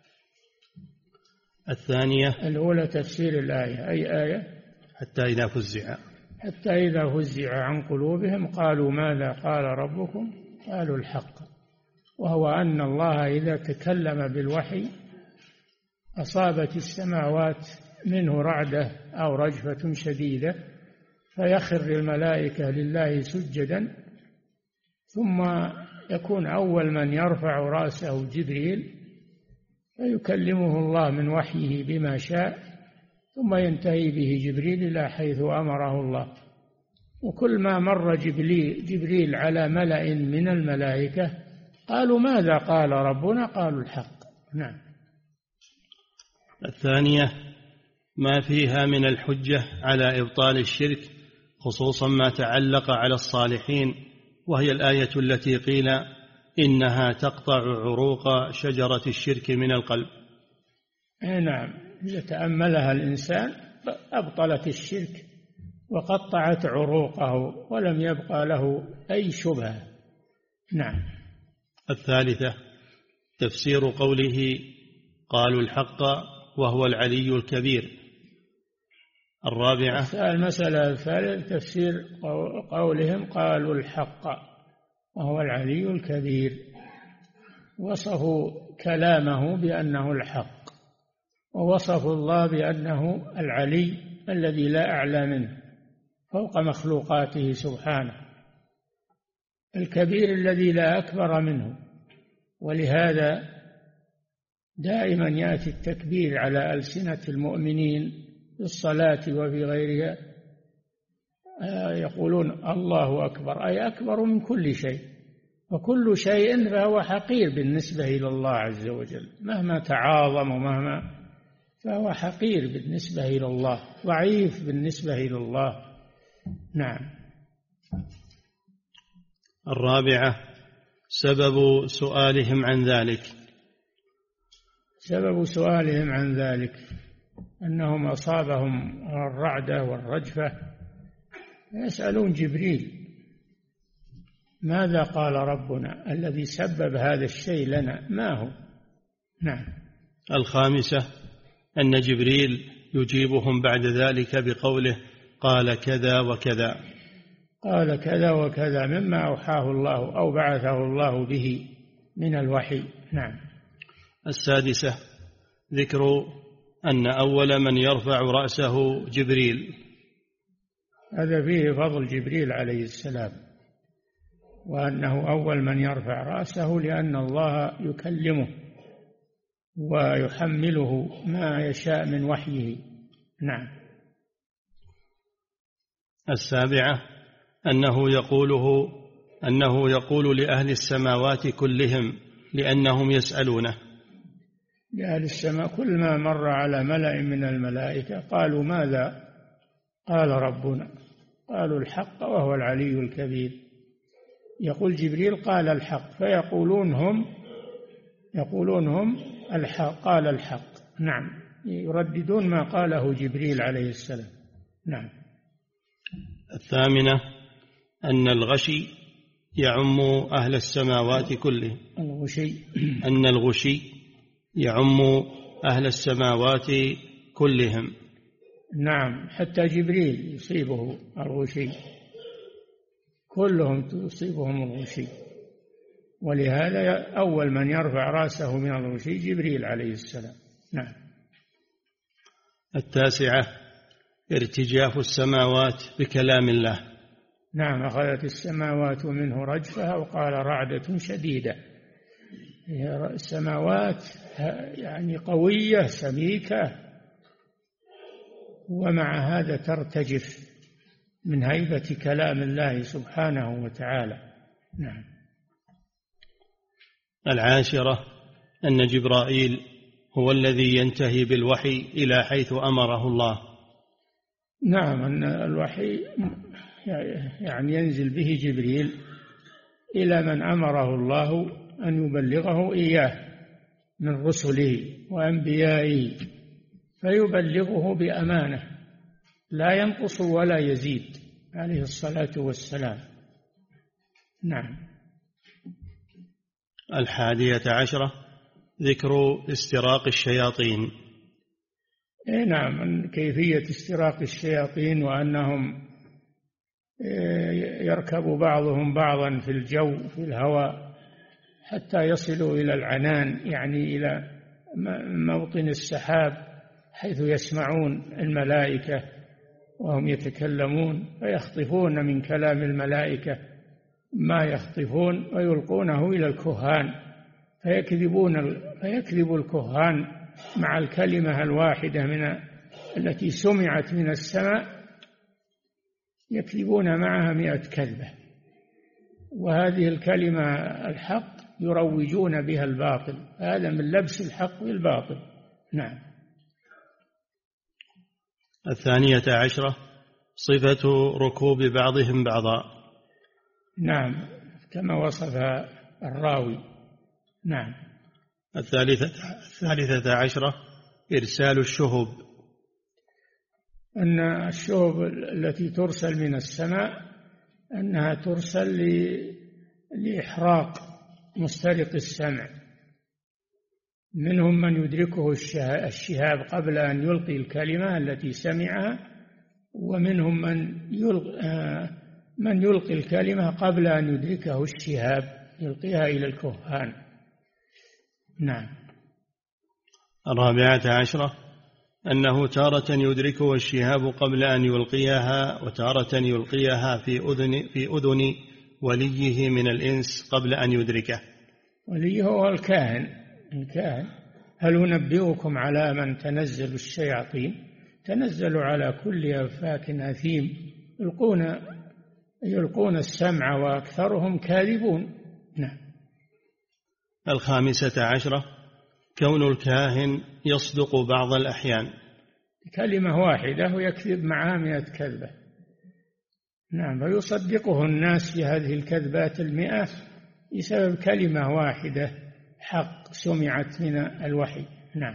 الثانية الأولى تفسير الآية. أي آية؟ حتى إذا فزع عن قلوبهم قالوا ماذا قال ربكم؟ قالوا الحق. وهو أن الله إذا تكلم بالوحي أصابت السماوات منه رعدة أو رجفة شديدة فيخر الملائكة لله سجدا، ثم يكون أول من يرفع رأسه جبريل فيكلمه الله من وحيه بما شاء، ثم ينتهي به جبريل إلى حيث أمره الله. وكل ما مر جبريل على ملأ من الملائكة قالوا ماذا قال ربنا؟ قالوا الحق. نعم. الثانية ما فيها من الحجة على إبطال الشرك، خصوصا ما تعلق على الصالحين، وهي الآية التي قيل إنها تقطع عروق شجرة الشرك من القلب. نعم. إذا تأملها الإنسان أبطلت الشرك وقطعت عروقه ولم يبقى له أي شبهة. نعم. الثالثة تفسير قوله قالوا الحق وهو العلي الكبير. الرابعة المسألة الثالثة تفسير قولهم قالوا الحق وهو العلي الكبير. وصفوا كلامه بأنه الحق، ووصفوا الله بأنه العلي الذي لا أعلى منه فوق مخلوقاته سبحانه، الكبير الذي لا أكبر منه. ولهذا دائما يأتي التكبير على ألسنة المؤمنين في الصلاة وفي غيرها، يقولون الله أكبر، أي أكبر من كل شيء، وكل شيء فهو حقير بالنسبة إلى الله عز وجل، مهما تعاظم ومهما فهو حقير بالنسبة إلى الله، ضعيف بالنسبة إلى الله. نعم. الرابعة سبب سؤالهم عن ذلك. سبب سؤالهم عن ذلك أنهم أصابهم الرعدة والرجفة، يسألون جبريل ماذا قال ربنا الذي سبب هذا الشيء لنا، ما هو؟ نعم. الخامسة أن جبريل يجيبهم بعد ذلك بقوله قال كذا وكذا، قال كذا وكذا مما أوحاه الله أو بعثه الله به من الوحي. نعم. السادسة ذكر أن أول من يرفع رأسه جبريل، هذا فيه فضل جبريل عليه السلام، وأنه أول من يرفع رأسه لأن الله يكلمه ويحمله ما يشاء من وحيه. نعم. السابعة أنه يقول لأهل السماوات كلهم لأنهم يسألونه. لأهل السماء كل ما مر على ملأ من الملائكة قالوا ماذا قال ربنا؟ قالوا الحق وهو العلي الكبير. يقول جبريل قال الحق، فيقولون هم الحق، قال الحق. نعم. يرددون ما قاله جبريل عليه السلام. نعم. الثامنة أن الغشي يعم أهل السماوات كلهم. أن الغشي يعم أهل السماوات كلهم، نعم، حتى جبريل يصيبه الغشي، كلهم يصيبهم الغشي، ولهذا أول من يرفع رأسه من الغشي جبريل عليه السلام. نعم. 9 ارتجاف السماوات بكلام الله. نعم، أخذت السماوات منه رجفة وقال رعدة شديدة. السماوات يعني قوية سميكة، ومع هذا ترتجف من هيبة كلام الله سبحانه وتعالى. نعم. 10 أن جبرائيل هو الذي ينتهي بالوحي إلى حيث أمره الله. نعم، أن الوحي يعني ينزل به جبريل إلى من أمره الله أن يبلغه إياه من رسله وأنبيائه، فيبلغه بأمانة لا ينقص ولا يزيد عليه الصلاة والسلام. نعم. 11 ذكر استراق الشياطين. نعم، كيفية استراق الشياطين، وأنهم يركب بعضهم بعضا في الجو في الهواء حتى يصلوا إلى العنان، يعني إلى موطن السحاب، حيث يسمعون الملائكة وهم يتكلمون، فيخطفون من كلام الملائكة ما يخطفون ويلقونه إلى الكهان، فيكذب الكهان مع الكلمة الواحدة التي سمعت من السماء، يكذبون معها 100 كذبة، وهذه الكلمة الحق يروجون بها الباطل، هذا من لبس الحق بالباطل. نعم. 12 صفة ركوب بعضهم بعضا. نعم، كما وصفها الراوي. نعم. 13 إرسال الشهب. أن الشهب التي ترسل من السماء أنها ترسل لإحراق مسترق السمع، منهم من يدركه الشهاب قبل أن يلقي الكلمة التي سمعها، ومنهم من يلقي الكلمة قبل أن يدركه الشهاب يلقيها إلى الكهان. نعم. 14 أنه تارة يدركه الشهاب قبل أن يلقيها، وتارة يلقيها في أذن وليه من الإنس قبل أن يدركه. وليه هو الكاهن. هل أنبئكم على من تنزل الشياطين؟ تنزل على كل أفاك أثيم، يلقون السمع وأكثرهم كاذبون. نعم. 15 كون الكاهن يصدق بعض الأحيان. كلمة واحدة ويكذب معها 100 كذبة. نعم، فيصدقه الناس في هذه الكذبات 100 بسبب كلمة واحدة حق سمعت من الوحي. نعم.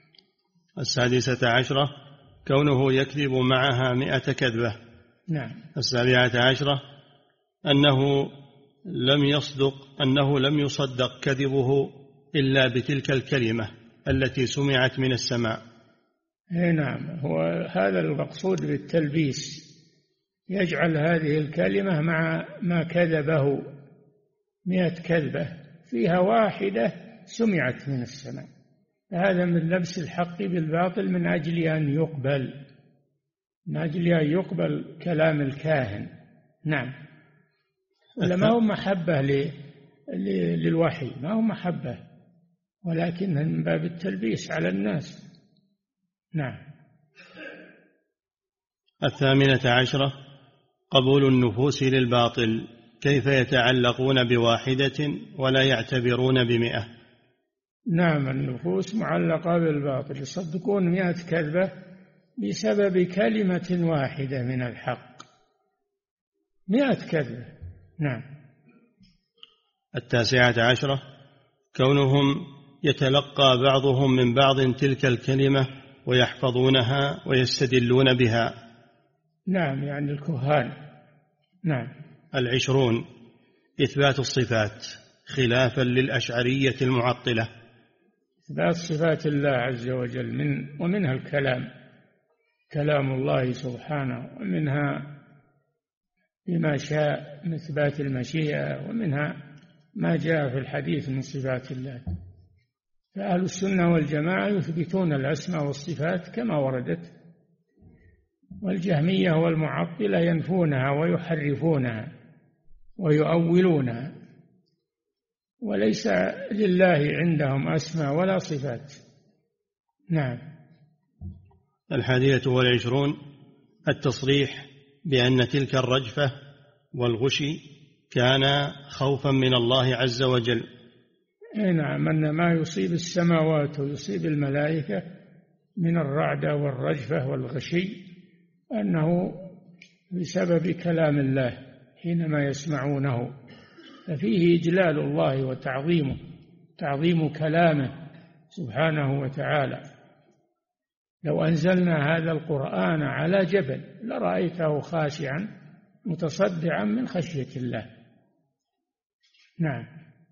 16 كونه يكذب معها 100 كذبة. نعم. 17 أنه لم يصدق كذبه إلا بتلك الكلمة التي سمعت من السماء. نعم، هو هذا المقصود بالتلبيس، يجعل هذه الكلمة مع ما كذبه 100 كذبة فيها واحدة سمعت من السماء، هذا من لبس الحق بالباطل من أجل أن يقبل كلام الكاهن. نعم. ولا ما هو محبة للوحي، ما هو محبة، ولكن من باب التلبيس على الناس. نعم. 18 قبول النفوس للباطل، كيف يتعلقون بواحدة ولا يعتبرون ب100. نعم، النفوس معلقة بالباطل، يصدقون 100 كذبة بسبب كلمة واحدة من الحق، 100 كذبة. نعم. 19 كونهم يتلقى بعضهم من بعض تلك الكلمة ويحفظونها ويستدلون بها. نعم، يعني الكهان. نعم. 20 إثبات الصفات خلافا للأشعرية المعطلة. إثبات صفات الله عز وجل ومنها الكلام. كلام الله سبحانه، ومنها بما شاء من إثبات المشيئة، ومنها ما جاء في الحديث من صفات الله. فأهل السنة والجماعة يثبتون الأسماء والصفات كما وردت، والجهمية والمعطلة ينفونها ويحرفونها ويؤولونها، وليس لله عندهم أسماء ولا صفات. نعم. 21 التصريح بأن تلك الرجفة والغش كان خوفا من الله عز وجل. نعم، أن ما يصيب السماوات ويصيب الملائكة من الرعدة والرجفة والغشي أنه بسبب كلام الله حينما يسمعونه، ففيه إجلال الله وتعظيمه، تعظيم كلامه سبحانه وتعالى. لو أنزلنا هذا القرآن على جبل لرأيته خاشعا متصدعا من خشية الله. نعم.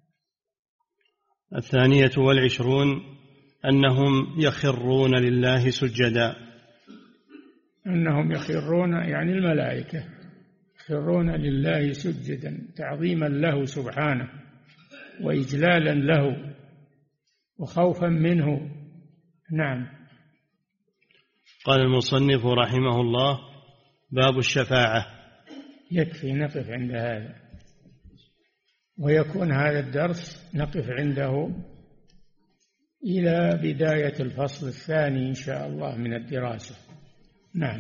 22 أنهم يخرون لله سجدا. أنهم يخرون يعني الملائكة يخرون لله سجدا تعظيما له سبحانه وإجلالا له وخوفا منه. نعم. قال المصنف رحمه الله: باب الشفاعة. يكفي نقف عند هذا، ويكون هذا الدرس نقف عنده إلى بداية الفصل الثاني إن شاء الله من الدراسة. نعم.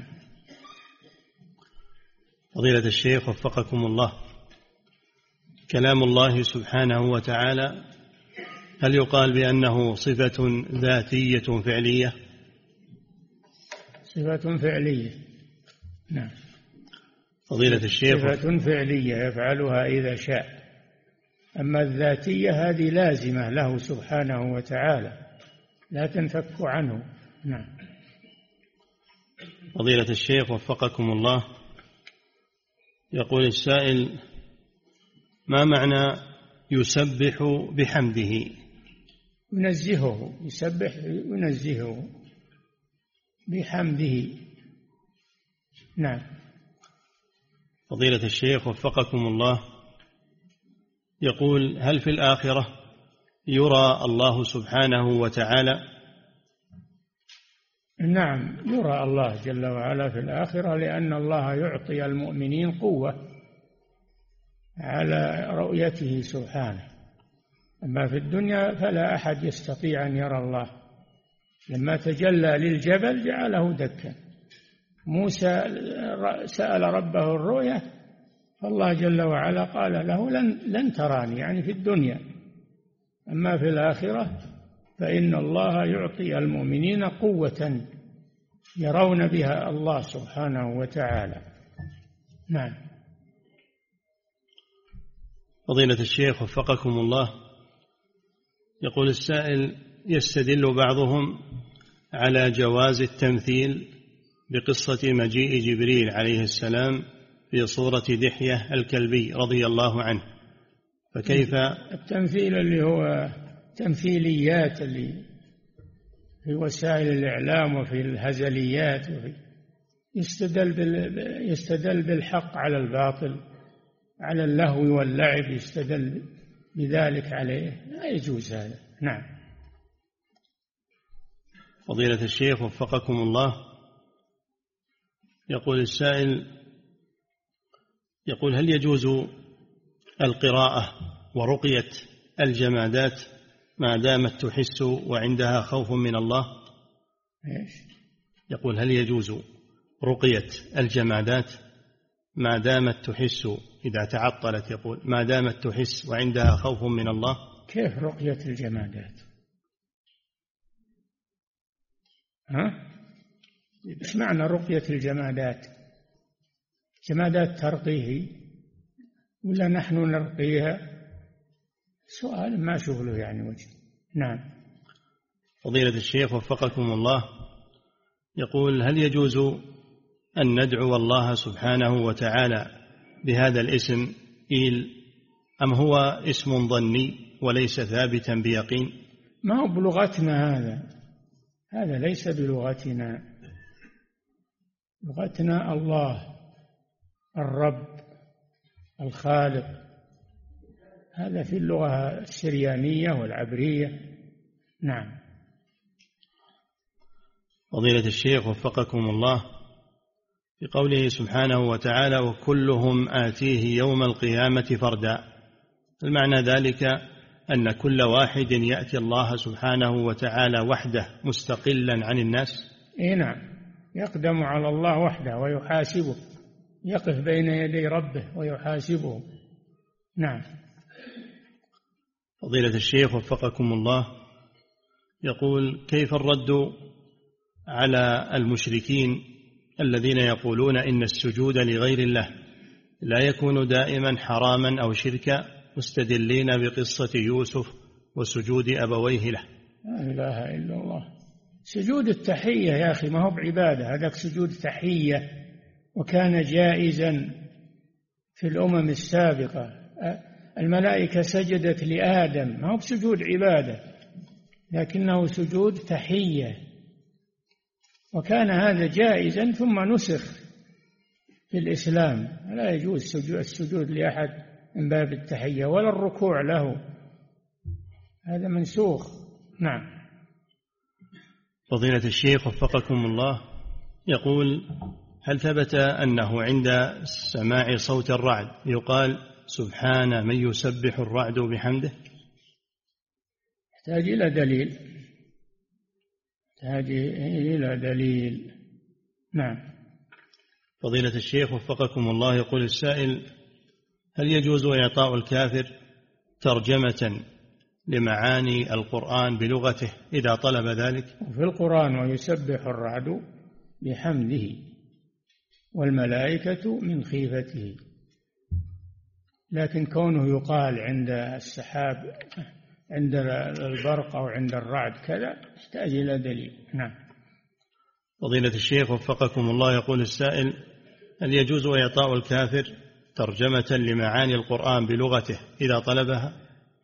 فضيلة الشيخ وفقكم الله، كلام الله سبحانه وتعالى هل يقال بأنه صفة ذاتية فعلية؟ صفة فعلية. نعم. فضيلة الشيخ صفة فعلية يفعلها إذا شاء، أما الذاتية هذه لازمة له سبحانه وتعالى لا تنفك عنه. نعم. فضيلة الشيخ وفقكم الله، يقول السائل: ما معنى يسبح بحمده؟ ينزهه، يسبح ينزهه بحمده. نعم. فضيلة الشيخ وفقكم الله، يقول: هل في الآخرة يرى الله سبحانه وتعالى؟ نعم، يرى الله جل وعلا في الآخرة، لأن الله يعطي المؤمنين قوة على رؤيته سبحانه. أما في الدنيا فلا أحد يستطيع أن يرى الله. لما تجلى للجبل جعله دكا. موسى سأل ربه الرؤية، فالله جل وعلا قال له: لن تراني، يعني في الدنيا. أما في الآخرة فإن الله يعطي المؤمنين قوة يرون بها الله سبحانه وتعالى. نعم. فضيلة الشيخ وفقكم الله، يقول السائل: يستدل بعضهم على جواز التمثيل بقصة مجيء جبريل عليه السلام في صورة دحية الكلبي رضي الله عنه، فكيف؟ التمثيل اللي هو تمثيليات اللي في وسائل الإعلام وفي الهزليات، يستدل بالحق على الباطل، على اللهو واللعب يستدل بذلك عليه، لا يجوز هذا. نعم. فضيلة الشيخ وفقكم الله، يقول السائل: يقول: هل يجوز القراءة ورقية الجمادات ما دامت تحس وعندها خوف من الله؟ إيش؟ يقول: هل يجوز رقية الجمادات ما دامت تحس إذا تعطلت، يقول ما دامت تحس وعندها خوف من الله؟ كيف رقية الجمادات؟ إيش معنى رقية الجمادات؟ جمادات ترقيه ولا نحن نرقيها؟ سؤال ما أشوف له يعني وجه. نعم. فضيلة الشيخ وفقكم الله، يقول: هل يجوز أن ندعو الله سبحانه وتعالى بهذا الاسم إيل، أم هو اسم ظني وليس ثابتا بيقين؟ ما هو بلغتنا هذا ليس بلغتنا. لغتنا الله، الرب، الخالق، هذا في اللغة السريانية والعبرية. نعم. فضيلة الشيخ وفقكم الله، في قوله سبحانه وتعالى وكلهم آتيه يوم القيامة فردا، المعنى ذلك أن كل واحد يأتي الله سبحانه وتعالى وحده مستقلا عن الناس؟ نعم، يقدم على الله وحده ويحاسبه، يقف بين يدي ربه ويحاسبه. نعم. فضيلة الشيخ وفقكم الله، يقول كيف الرد على المشركين الذين يقولون إن السجود لغير الله لا يكون دائما حراما أو شركا، مستدلين بقصة يوسف وسجود أبويه له؟ لا إله إلا الله. سجود التحية يا أخي ما هو بعبادة، هذاك سجود تحية، وكان جائزا في الأمم السابقة. الملائكة سجدت لآدم، ما هو بسجود عبادة، لكنه سجود تحية، وكان هذا جائزا ثم نسخ في الإسلام. لا يجوز السجود لأحد من باب التحية ولا الركوع له، هذا منسوخ. نعم. فضيلة الشيخ وفقكم الله، يقول هل ثبت أنه عند سماع صوت الرعد يقال سبحان من يسبح الرعد بحمده؟ يحتاج إلى دليل، يحتاج إلى دليل. نعم. فضيلة الشيخ وفقكم الله، يقول السائل هل يجوز إعطاء الكافر ترجمة لمعاني القرآن بلغته إذا طلب ذلك؟ في القرآن ويسبح الرعد بحمده والملائكة من خيفته، لكن كونه يقال عند السحاب، عند البرق أو عند الرعد كذا، يحتاج إلى دليل. نعم. فضيلة الشيخ وفقكم الله، يقول السائل هل يجوز إعطاء الكافر ترجمة لمعاني القرآن بلغته إذا طلبها؟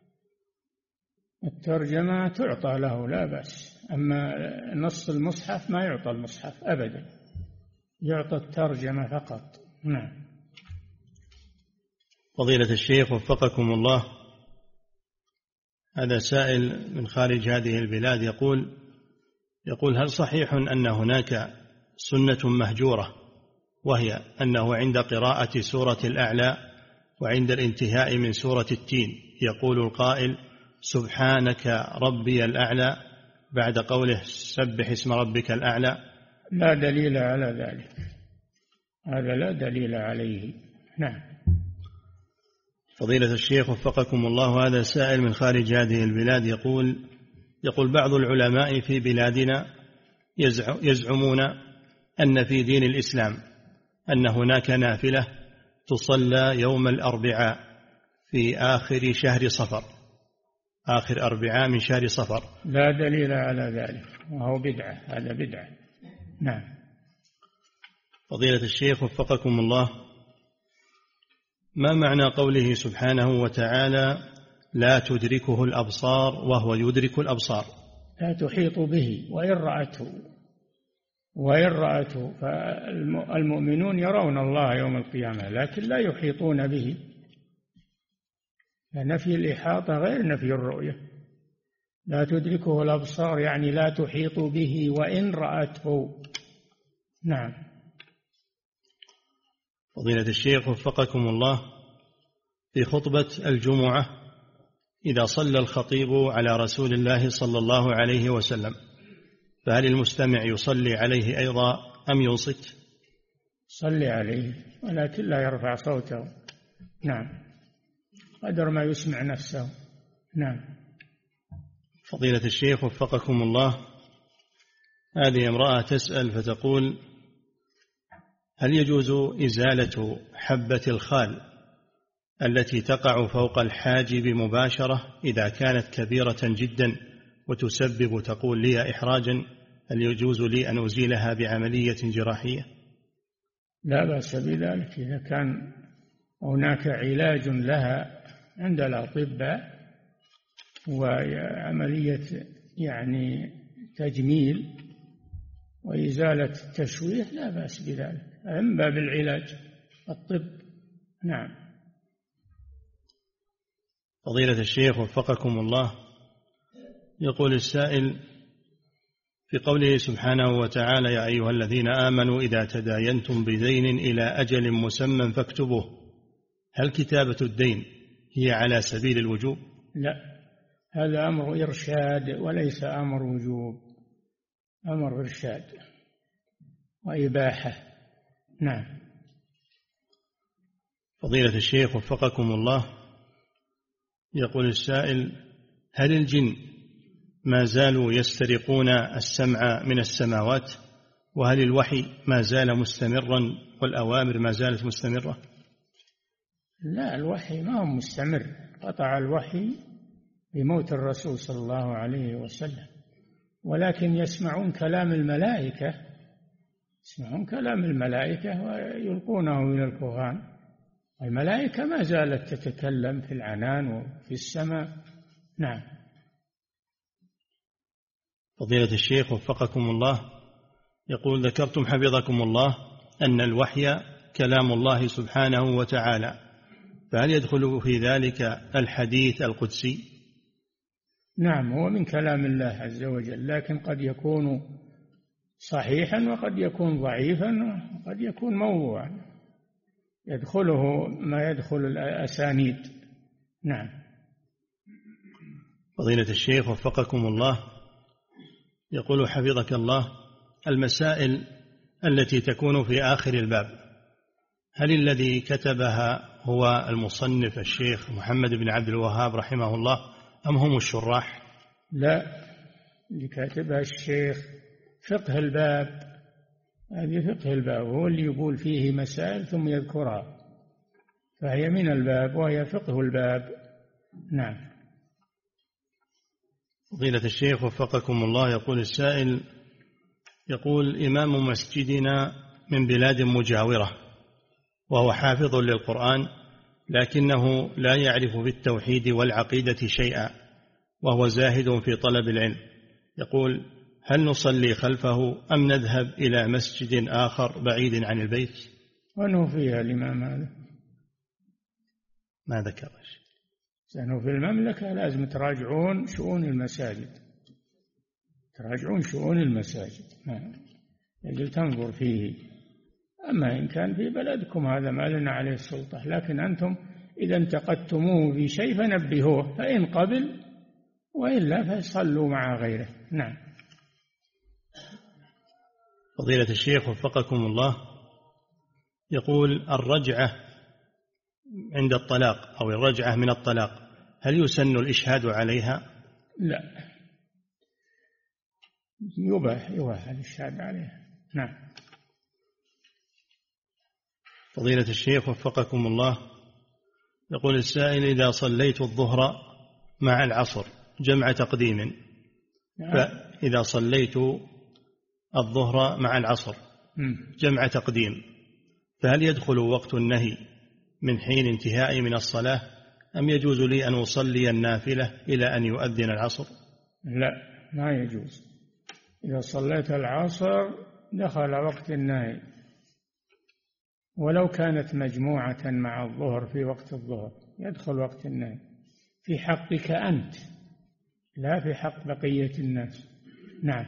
الترجمة تعطى له لا بأس، أما نص المصحف ما يعطى المصحف أبدا، يعطى الترجمة فقط. نعم. فضيلة الشيخ وفقكم الله، هذا سائل من خارج هذه البلاد يقول هل صحيح أن هناك سنة مهجورة، وهي أنه عند قراءة سورة الأعلى وعند الانتهاء من سورة التين يقول القائل سبحانك ربي الأعلى بعد قوله سبح اسم ربك الأعلى؟ لا دليل على ذلك، هذا لا دليل عليه. نعم. فضيلة الشيخ وفقكم الله، هذا سائل من خارج هذه البلاد يقول بعض العلماء في بلادنا يزعمون أن في دين الإسلام أن هناك نافلة تصلى يوم الأربعاء في آخر شهر صفر، آخر أربعاء من شهر صفر. لا دليل على ذلك، وهو بدعة، هذا بدعة. نعم. فضيلة الشيخ وفقكم الله، ما معنى قوله سبحانه وتعالى لا تدركه الأبصار وهو يدرك الأبصار؟ لا تحيط به وإن رأته فالمؤمنون يرون الله يوم القيامة لكن لا يحيطون به، فنفي الإحاطة غير نفي الرؤية. لا تدركه الأبصار يعني لا تحيط به وإن رأته. نعم. فضيلة الشيخ وفقكم الله، في خطبة الجمعة إذا صلى الخطيب على رسول الله صلى الله عليه وسلم فهل المستمع يصلي عليه أيضا أم ينصت؟ صلي عليه ولكن لا يرفع صوته. نعم، قدر ما يسمع نفسه. نعم. فضيلة الشيخ وفقكم الله، هذه امرأة تسأل فتقول هل يجوز إزالة حبة الخال التي تقع فوق الحاجب مباشرة إذا كانت كبيرة جدا وتسبب تقول لي إحراجا؟ هل يجوز لي أن أزيلها بعملية جراحية؟ لا بأس بذلك إذا كان هناك علاج لها عند الأطباء وعملية يعني تجميل وإزالة التشويه لا بأس بذلك، من باب العلاج الطب. نعم. فضيلة الشيخ وفقكم الله، يقول السائل: في قوله سبحانه وتعالى: يا أيها الذين آمنوا إذا تداينتم بدين إلى أجل مسمى فاكتبوه، هل كتابة الدين هي على سبيل الوجوب؟ لا، هذا أمر إرشاد وليس أمر وجوب، أمر إرشاد وإباحة. نعم. فضيلة الشيخ وفقكم الله، يقول السائل: هل الجن ما زالوا يسترقون السمع من السماوات؟ وهل الوحي ما زال مستمرا والأوامر ما زالت مستمرة؟ لا، الوحي ما هو مستمر، قطع الوحي بموت الرسول صلى الله عليه وسلم، ولكن يسمعون كلام الملائكة، يسمعون كلام الملائكة ويلقونه إلى الكهان. الملائكة ما زالت تتكلم في العنان وفي السماء. نعم. فضيلة الشيخ وفقكم الله، يقول: ذكرتم حفظكم الله أن الوحي كلام الله سبحانه وتعالى، فهل يدخل في ذلك الحديث القدسي؟ نعم، هو من كلام الله عز وجل، لكن قد يكون صحيحا وقد يكون ضعيفا وقد يكون موضوعا، يدخله ما يدخل الأسانيد. نعم. فضيلة الشيخ وفقكم الله، يقول حفظك الله: المسائل التي تكون في آخر الباب، هل الذي كتبها هو المصنف الشيخ محمد بن عبد الوهاب رحمه الله أم هم الشراح؟ لا، اللي كاتبها الشيخ فقه الباب، هذه فقه الباب، هو اللي يقول فيه مسائل ثم يذكرها، فهي من الباب وهي فقه الباب. نعم. فضيلة الشيخ وفقكم الله، يقول السائل: يقول إمام مسجدنا من بلاد مجاورة وهو حافظ للقرآن، لكنه لا يعرف بالتوحيد والعقيدة شيئا وهو زاهد في طلب العلم، يقول: هل نصلي خلفه أم نذهب إلى مسجد آخر بعيد عن البيت؟ وأنه فيها الإمام هذا ما ذكر لأنه في المملكة لازم تراجعون شؤون المساجد، تراجعون شؤون المساجد يجب تنظر فيه. أما إن كان في بلدكم هذا ما لنا عليه السلطة، لكن أنتم إذا انتقدتموه بشيء فنبهوه، فإن قبل وإلا فصلوا مع غيره. نعم. فضيلة الشيخ وفقكم الله، يقول: الرجعة عند الطلاق أو الرجعة من الطلاق، هل يسن الإشهاد عليها؟ لا، يباح الإشهاد عليها. نعم. فضيلة الشيخ وفقكم الله، يقول السائل: إذا صليت الظهر مع العصر جمع تقديم، فإذا صليت الظهر مع العصر جمع تقديم، فهل يدخل وقت النهي من حين انتهائي من الصلاة أم يجوز لي أن أصلي النافلة إلى أن يؤذن العصر؟ لا، ما يجوز. إذا صليت العصر دخل وقت النهي، ولو كانت مجموعة مع الظهر في وقت الظهر يدخل وقت النهي في حقك أنت، لا في حق بقية الناس. نعم.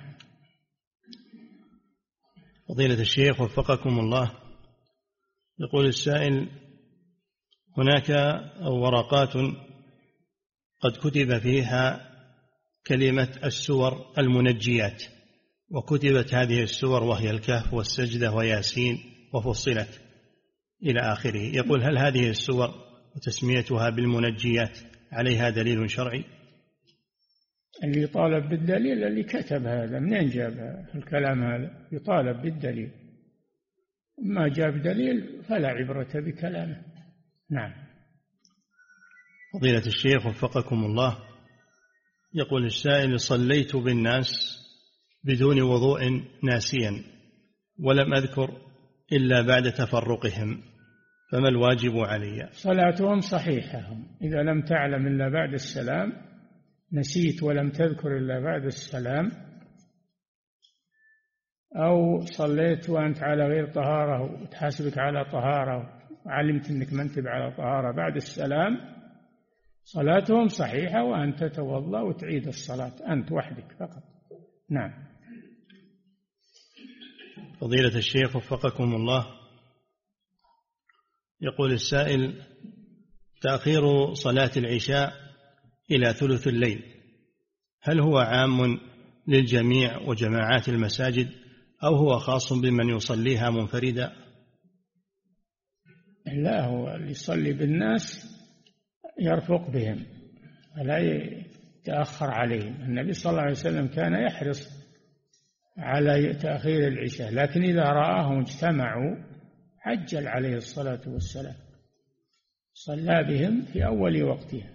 فضيلة الشيخ وفقكم الله، يقول السائل: هناك ورقات قد كتب فيها كلمة السور المنجيات، وكتبت هذه السور وهي الكهف والسجدة وياسين وفصلت إلى آخره، يقول: هل هذه السور وتسميتها بالمنجيات عليها دليل شرعي؟ اللي يطالب بالدليل اللي كتب هذا، منين جاب الكلام هذا؟ يطالب بالدليل، ما جاب دليل فلا عبرة بكلامه. نعم. فضيلة الشيخ وفقكم الله، يقول السائل: صليت بالناس بدون وضوء ناسيا ولم أذكر إلا بعد تفرقهم، فما الواجب علي؟ صلاتهم صحيحة، إذا لم تعلم إلا بعد السلام، نسيت ولم تذكر إلا بعد السلام، أو صليت وأنت على غير طهارة وتحاسبك على طهارة وعلمت أنك ما أنت على طهارة بعد السلام، صلاتهم صحيحة وأنت تتوضأ وتعيد الصلاة أنت وحدك فقط. نعم. فضيلة الشيخ وفقكم الله، يقول السائل: تأخير صلاة العشاء إلى ثلث الليل هل هو عام للجميع وجماعات المساجد أو هو خاص بمن يصليها منفردا؟ لا، هو اللي يصلي بالناس يرفق بهم ولا يتأخر عليهم. النبي صلى الله عليه وسلم كان يحرص على تأخير العشاء، لكن إذا رآهم اجتمعوا عجل عليه الصلاة والسلام، صلى بهم في أول وقتها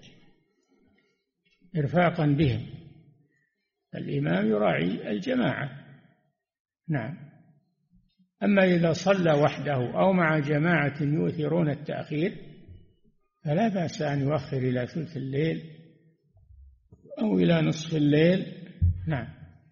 إرفاقا بهم. الإمام يراعي الجماعة. نعم. أما إذا صلى وحده أو مع جماعة يؤثرون التأخير فلا بأس أن يؤخر إلى ثلث الليل أو إلى نصف الليل. نعم.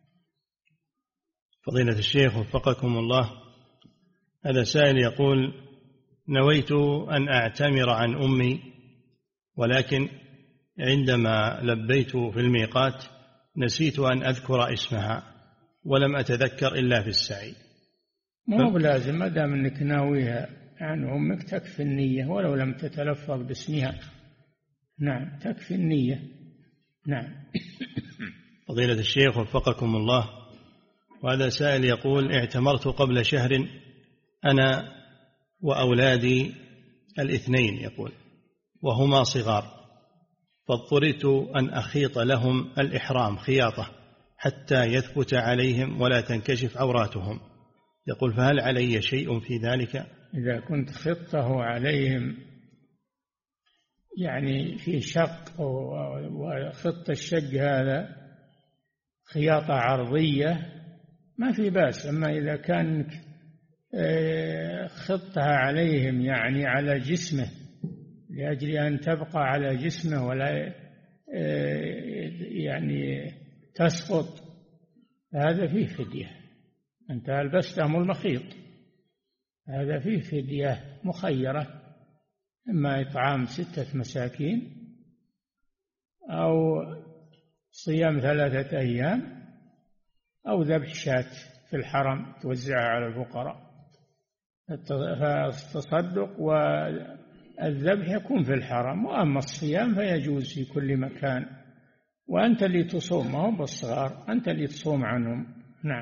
فضيلة الشيخ وفقكم الله، هذا سائل يقول: نويت أن أعتمر عن أمي، ولكن عندما لبيت في الميقات نسيت أن أذكر اسمها ولم أتذكر إلا في السعي. ما هو لازم، ما دام أنك ناويها عن أمك تكفي النية ولو لم تتلفظ باسمها. نعم، تكفي النية. نعم. فضيلة الشيخ وفقكم الله، وهذا سائل يقول: اعتمرت قبل شهر أنا وأولادي الاثنين، يقول، وهما صغار، فاضطررت أن أخيط لهم الإحرام خياطة حتى يثبت عليهم ولا تنكشف عوراتهم. يقول: فهل علي شيء في ذلك؟ إذا كنت خطه عليهم يعني في شق، وخط الشق هذا خياطة عرضية ما في بأس. أما إذا كان خطها عليهم يعني على جسمه لأجل أن تبقى على جسمه ولا يعني تسقط، هذا فيه فدية. أنت ألبستهم المخيط، هذا فيه فدية مخيرة، إما إطعام 6 مساكين أو صيام 3 أيام أو ذبح شاة في الحرم توزعها على الفقراء. فالتصدق والذبح يكون في الحرم، وأما الصيام فيجوز في كل مكان، وأنت اللي تصوم، ما هم بالصغار، أنت اللي تصوم عنهم. نعم.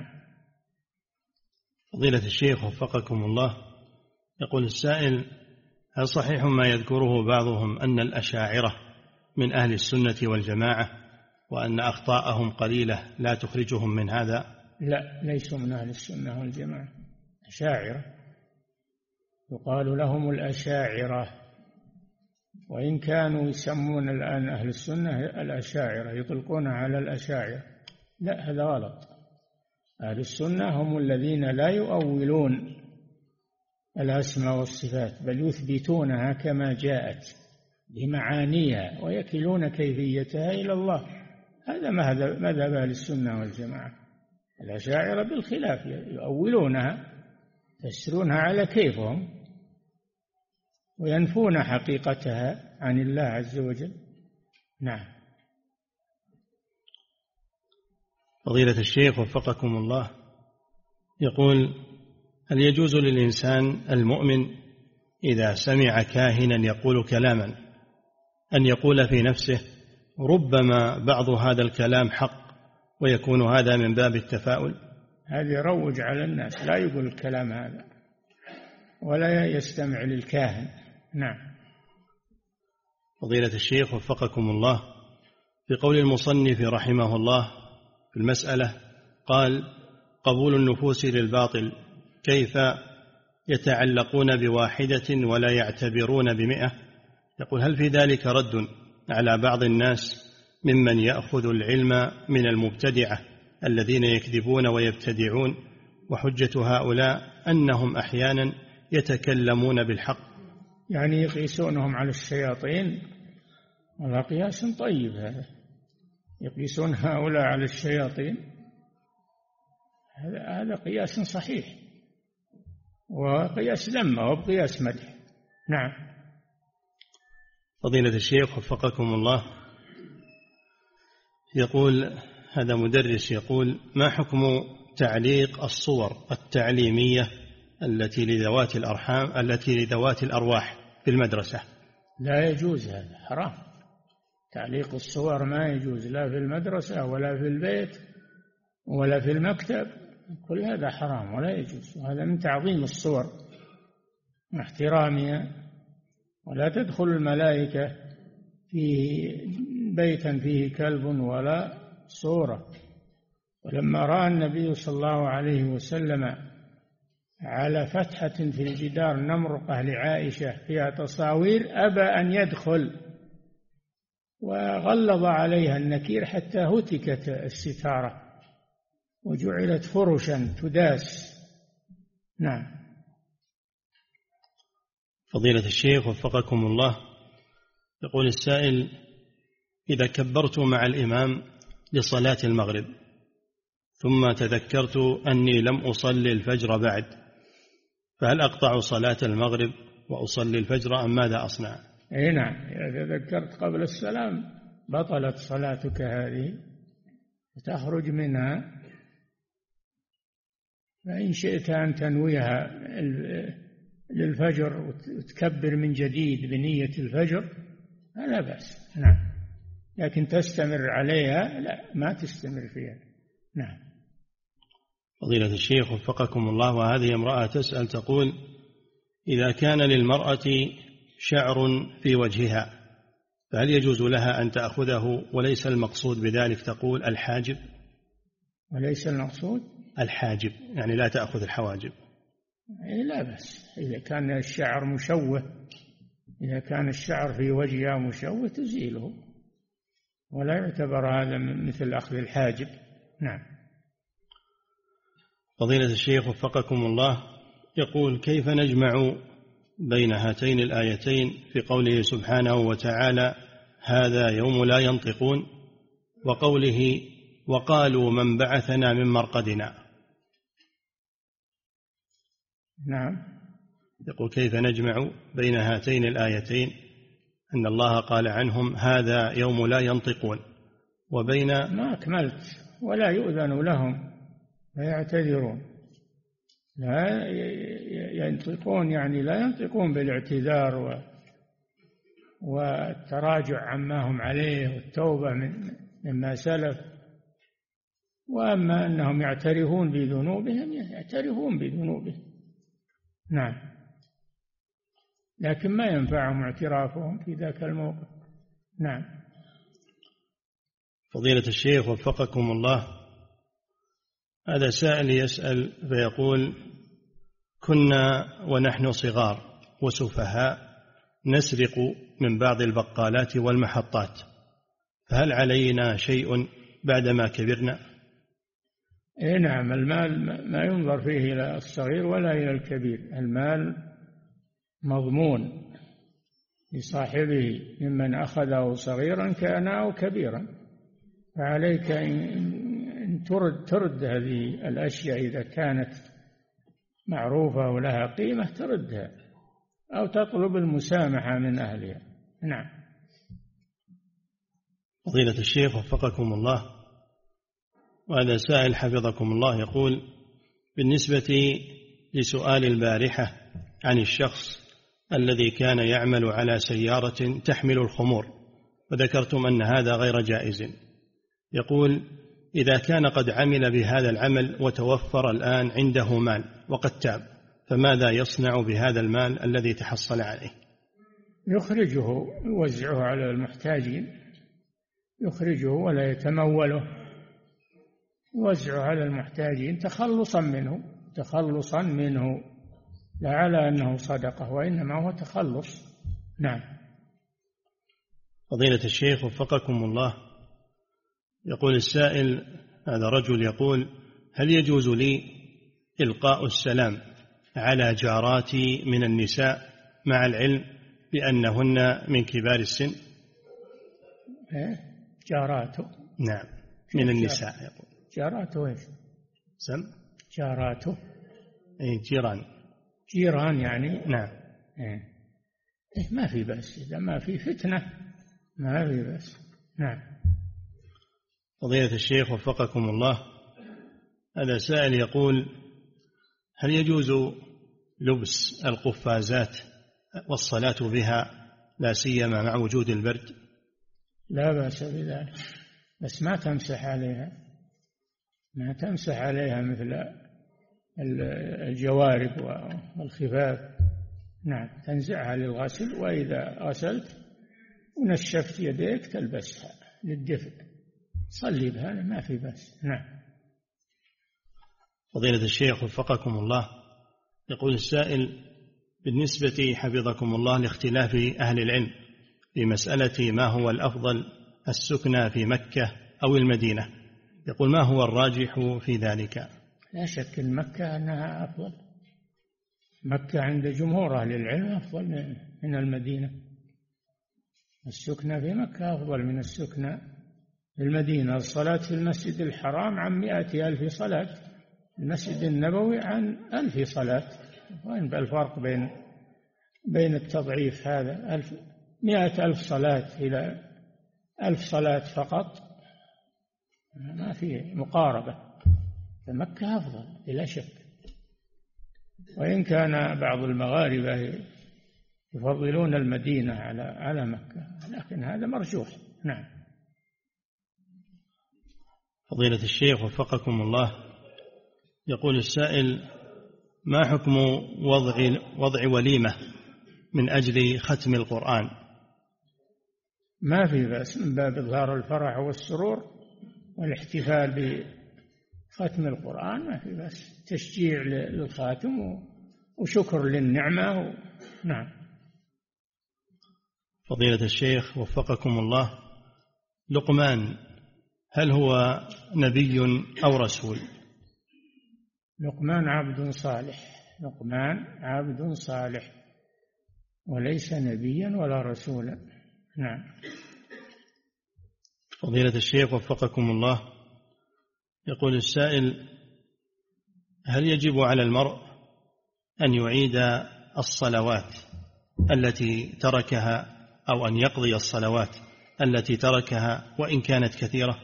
فضيلة الشيخ وفقكم الله، يقول السائل: هل صحيح ما يذكره بعضهم أن الأشاعرة من أهل السنة والجماعة وأن أخطاءهم قليلة لا تخرجهم من هذا؟ لا، ليسوا من أهل السنة والجماعة. أشاعرة يقال لهم الأشاعرة، وإن كانوا يسمون الآن أهل السنة الأشاعرة، يطلقون على الأشاعرة. لا، هذا غلط. أهل السنة هم الذين لا يؤولون الأسماء والصفات، بل يثبتونها كما جاءت بمعانيها ويكلون كيفيتها إلى الله. هذا مذهب أهل السنة والجماعة. الأشاعرة بالخلاف، يؤولونها، يفسرونها على كيفهم وينفون حقيقتها عن الله عز وجل. نعم. فضيلة الشيخ وفقكم الله، يقول: هل يجوز للإنسان المؤمن إذا سمع كاهنا يقول كلاما أن يقول في نفسه: ربما بعض هذا الكلام حق، ويكون هذا من باب التفاؤل؟ هذا يروج على الناس، لا يقول الكلام هذا ولا يستمع للكاهن. نعم. فضيلة الشيخ وفقكم الله، في قول المصنف رحمه الله في المسألة قال: قبول النفوس للباطل، كيف يتعلقون بواحدة ولا يعتبرون ب100؟ يقول: هل في ذلك رد على بعض الناس ممن يأخذ العلم من المبتدعة الذين يكذبون ويبتدعون، وحجة هؤلاء أنهم أحيانا يتكلمون بالحق؟ يعني يقيسونهم على الشياطين؟ هذا قياس طيب، هذا يقيسون هؤلاء على الشياطين، هذا قياس صحيح، وقياس ذم وبقياس مدح. نعم. فضيلة الشيخ وفقكم الله، يقول هذا مدرس، يقول: ما حكم تعليق الصور التعليمية التي لذوات الأرواح في المدرسة؟ لا يجوز، هذا حرام. تعليق الصور ما يجوز، لا في المدرسة ولا في البيت ولا في المكتب، كل هذا حرام ولا يجوز. هذا من تعظيم الصور واحترامها. ولا تدخل الملائكة في بيتا فيه كلب ولا صورة. ولما رأى النبي صلى الله عليه وسلم على فتحة في الجدار نمرقة لعائشة فيها تصاوير أبى أن يدخل، وغلظ عليها النكير حتى هتكت الستارة وجعلت فرشا تداس. نعم. فضيلة الشيخ وفقكم الله، يقول السائل: إذا كبرت مع الإمام لصلاة المغرب ثم تذكرت أني لم أصلي الفجر بعد، فهل أقطع صلاة المغرب وأصلي الفجر أم ماذا أصنع؟ أي نعم، إذا تذكرت قبل السلام بطلت صلاتك هذه وتخرج منها. فإن شئت أن تنويها للفجر وتكبر من جديد بنية الفجر لا بأس. نعم. لكن تستمر عليها لا، ما تستمر فيها. نعم. فضيلة الشيخ وفقكم الله، وهذه امرأة تسأل تقول: إذا كان للمرأة شعر في وجهها فهل يجوز لها أن تأخذه؟ وليس المقصود بذلك، تقول، الحاجب. وليس المقصود الحاجب، يعني لا تأخذ الحواجب. لا بأس إذا كان الشعر مشوه. إذا كان الشعر في وجهها مشوه تزيله، ولا يعتبر هذا مثل أخذ الحاجب. نعم. فضيلة الشيخ وفقكم الله، يقول: كيف نجمع بين هاتين الآيتين في قوله سبحانه وتعالى: هذا يوم لا ينطقون، وقوله: وقالوا من بعثنا من مرقدنا؟ نعم. يقول: كيف نجمع بين هاتين الآيتين أن الله قال عنهم هذا يوم لا ينطقون، وبين ما أكملت ولا يؤذن لهم فيعتذرون. لا ينطقون يعني لا ينطقون بالاعتذار والتراجع عما هم عليه والتوبة مما سلف. وأما أنهم يعترفون بذنوبهم يعترفون بذنوبهم. نعم. لكن ما ينفعهم اعترافهم في ذاك الموقف. نعم. فضيلة الشيخ وفقكم الله، هذا سائل يسأل فيقول: كنا ونحن صغار وسفهاء نسرق من بعض البقالات والمحطات، فهل علينا شيء بعدما كبرنا؟ إيه نعم. المال ما ينظر فيه إلى الصغير ولا إلى الكبير. المال مضمون لصاحبه ممن أخذه صغيرا كان أو كبيرا. فعليك أن ترد هذه الأشياء إذا كانت معروفة ولها قيمة، تردها أو تطلب المسامحة من أهلها. نعم. فضيلة الشيخ وفقكم الله، وهذا سائل حفظكم الله يقول: بالنسبة لسؤال البارحة عن الشخص الذي كان يعمل على سيارة تحمل الخمور، وذكرتم أن هذا غير جائز، يقول: إذا كان قد عمل بهذا العمل وتوفر الآن عنده مال وقد تاب، فماذا يصنع بهذا المال الذي تحصل عليه؟ يخرجه، يوزعه على المحتاجين، يخرجه ولا يتموله، يوزعه على المحتاجين تخلصا منه لا على أنه صدقة، وإنما هو تخلص. نعم. فضيلة الشيخ وفقكم الله، يقول السائل، هذا رجل يقول: هل يجوز لي إلقاء السلام على جاراتي من النساء مع العلم بأنهن من كبار السن؟ جاراته؟ نعم، من النساء. يقول جاراته إيش؟ جاراته أي جيران. جيران يعني. نعم. ما في بأس إذا ما في فتنة، ما في بأس. نعم. فضيلة الشيخ وفقكم الله، هذا سائل يقول: هل يجوز لبس القفازات والصلاة بها لا سيما مع وجود البرد؟ لا بأس بذلك، بس ما تمسح عليها، ما تمسح عليها مثل الجوارب والخفاف. نعم، تنزعها للغسل، وإذا غسلت ونشفت يديك تلبسها للدفء، صلي بها ما في بأس. نعم. فضيلة الشيخ وفقكم الله، يقول السائل: بالنسبة حفظكم الله لاختلاف أهل العلم في مسألة ما هو الأفضل، السكنى في مكة أو المدينة، يقول ما هو الراجح في ذلك؟ لا شك أن مكة أنها أفضل، مكة عند جمهور أهل العلم أفضل من المدينة. السكنى في مكة أفضل من السكنى في المدينة. الصلاة في المسجد الحرام عن 100,000 صلاة، المسجد النبوي عن 1000 صلاة. وين الفرق بين التضعيف هذا؟ 100,000 صلاة إلى 1000 صلاة فقط، ما في مقاربة. فمكة أفضل بلا شك، وإن كان بعض المغاربة يفضلون المدينة على مكة، لكن هذا مرجوح. نعم. فضيلة الشيخ وفقكم الله، يقول السائل: ما حكم وضع وليمة من أجل ختم القرآن؟ ما في بأس، من باب إظهار الفرح والسرور والاحتفال بختم القرآن، ما في بأس، تشجيع للخاتم وشكر للنعمة. نعم. فضيلة الشيخ وفقكم الله، لقمان هل هو نبي أو رسول؟ لقمان عبد صالح، لقمان عبد صالح وليس نبيا ولا رسولا. نعم. فضيلة الشيخ وفقكم الله، يقول السائل: هل يجب على المرء أن يعيد الصلوات التي تركها، أو أن يقضي الصلوات التي تركها وإن كانت كثيرة؟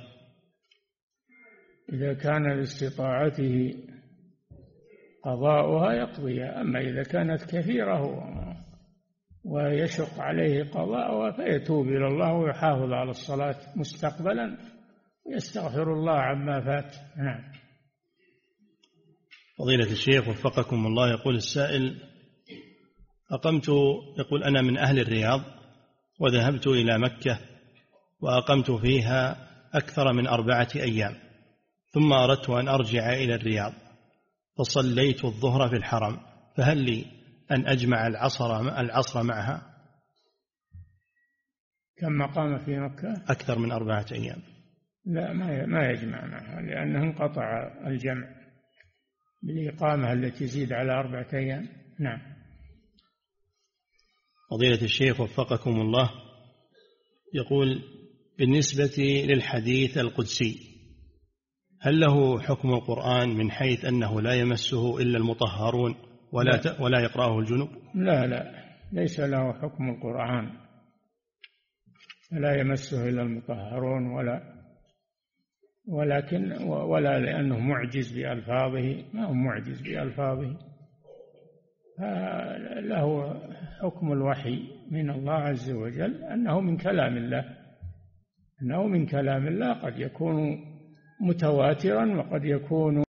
إذا كان باستطاعته قضاؤها يقضيها، أما إذا كانت كثيرة ويشق عليه قضاؤها فيتوب إلى الله ويحافظ على الصلاة مستقبلا ويستغفر الله عما فات. نعم. فضيلة الشيخ وفقكم الله، يقول السائل: يقول أنا من أهل الرياض وذهبت إلى مكة وأقمت فيها أكثر من 4 أيام، ثم أردت أن أرجع إلى الرياض فصليت الظهر في الحرم، فهل لي أن أجمع العصر معها؟ كم مقام في مكة؟ أكثر من 4 أيام. لا، ما يجمع معها، لأنه انقطع الجمع بالإقامة التي تزيد على 4 أيام. نعم. فضيلة الشيخ وفقكم الله، يقول: بالنسبة للحديث القدسي هل له حكم القرآن من حيث أنه لا يمسه إلا المطهرون ولا يقرأه الجنوب؟ لا، ليس له حكم القرآن، لا يمسه إلا المطهرون ولا لأنه معجز بألفاظه، ما هو معجز بألفاظه، له حكم الوحي من الله عز وجل، أنه من كلام الله، قد يكون متواترا وقد يكون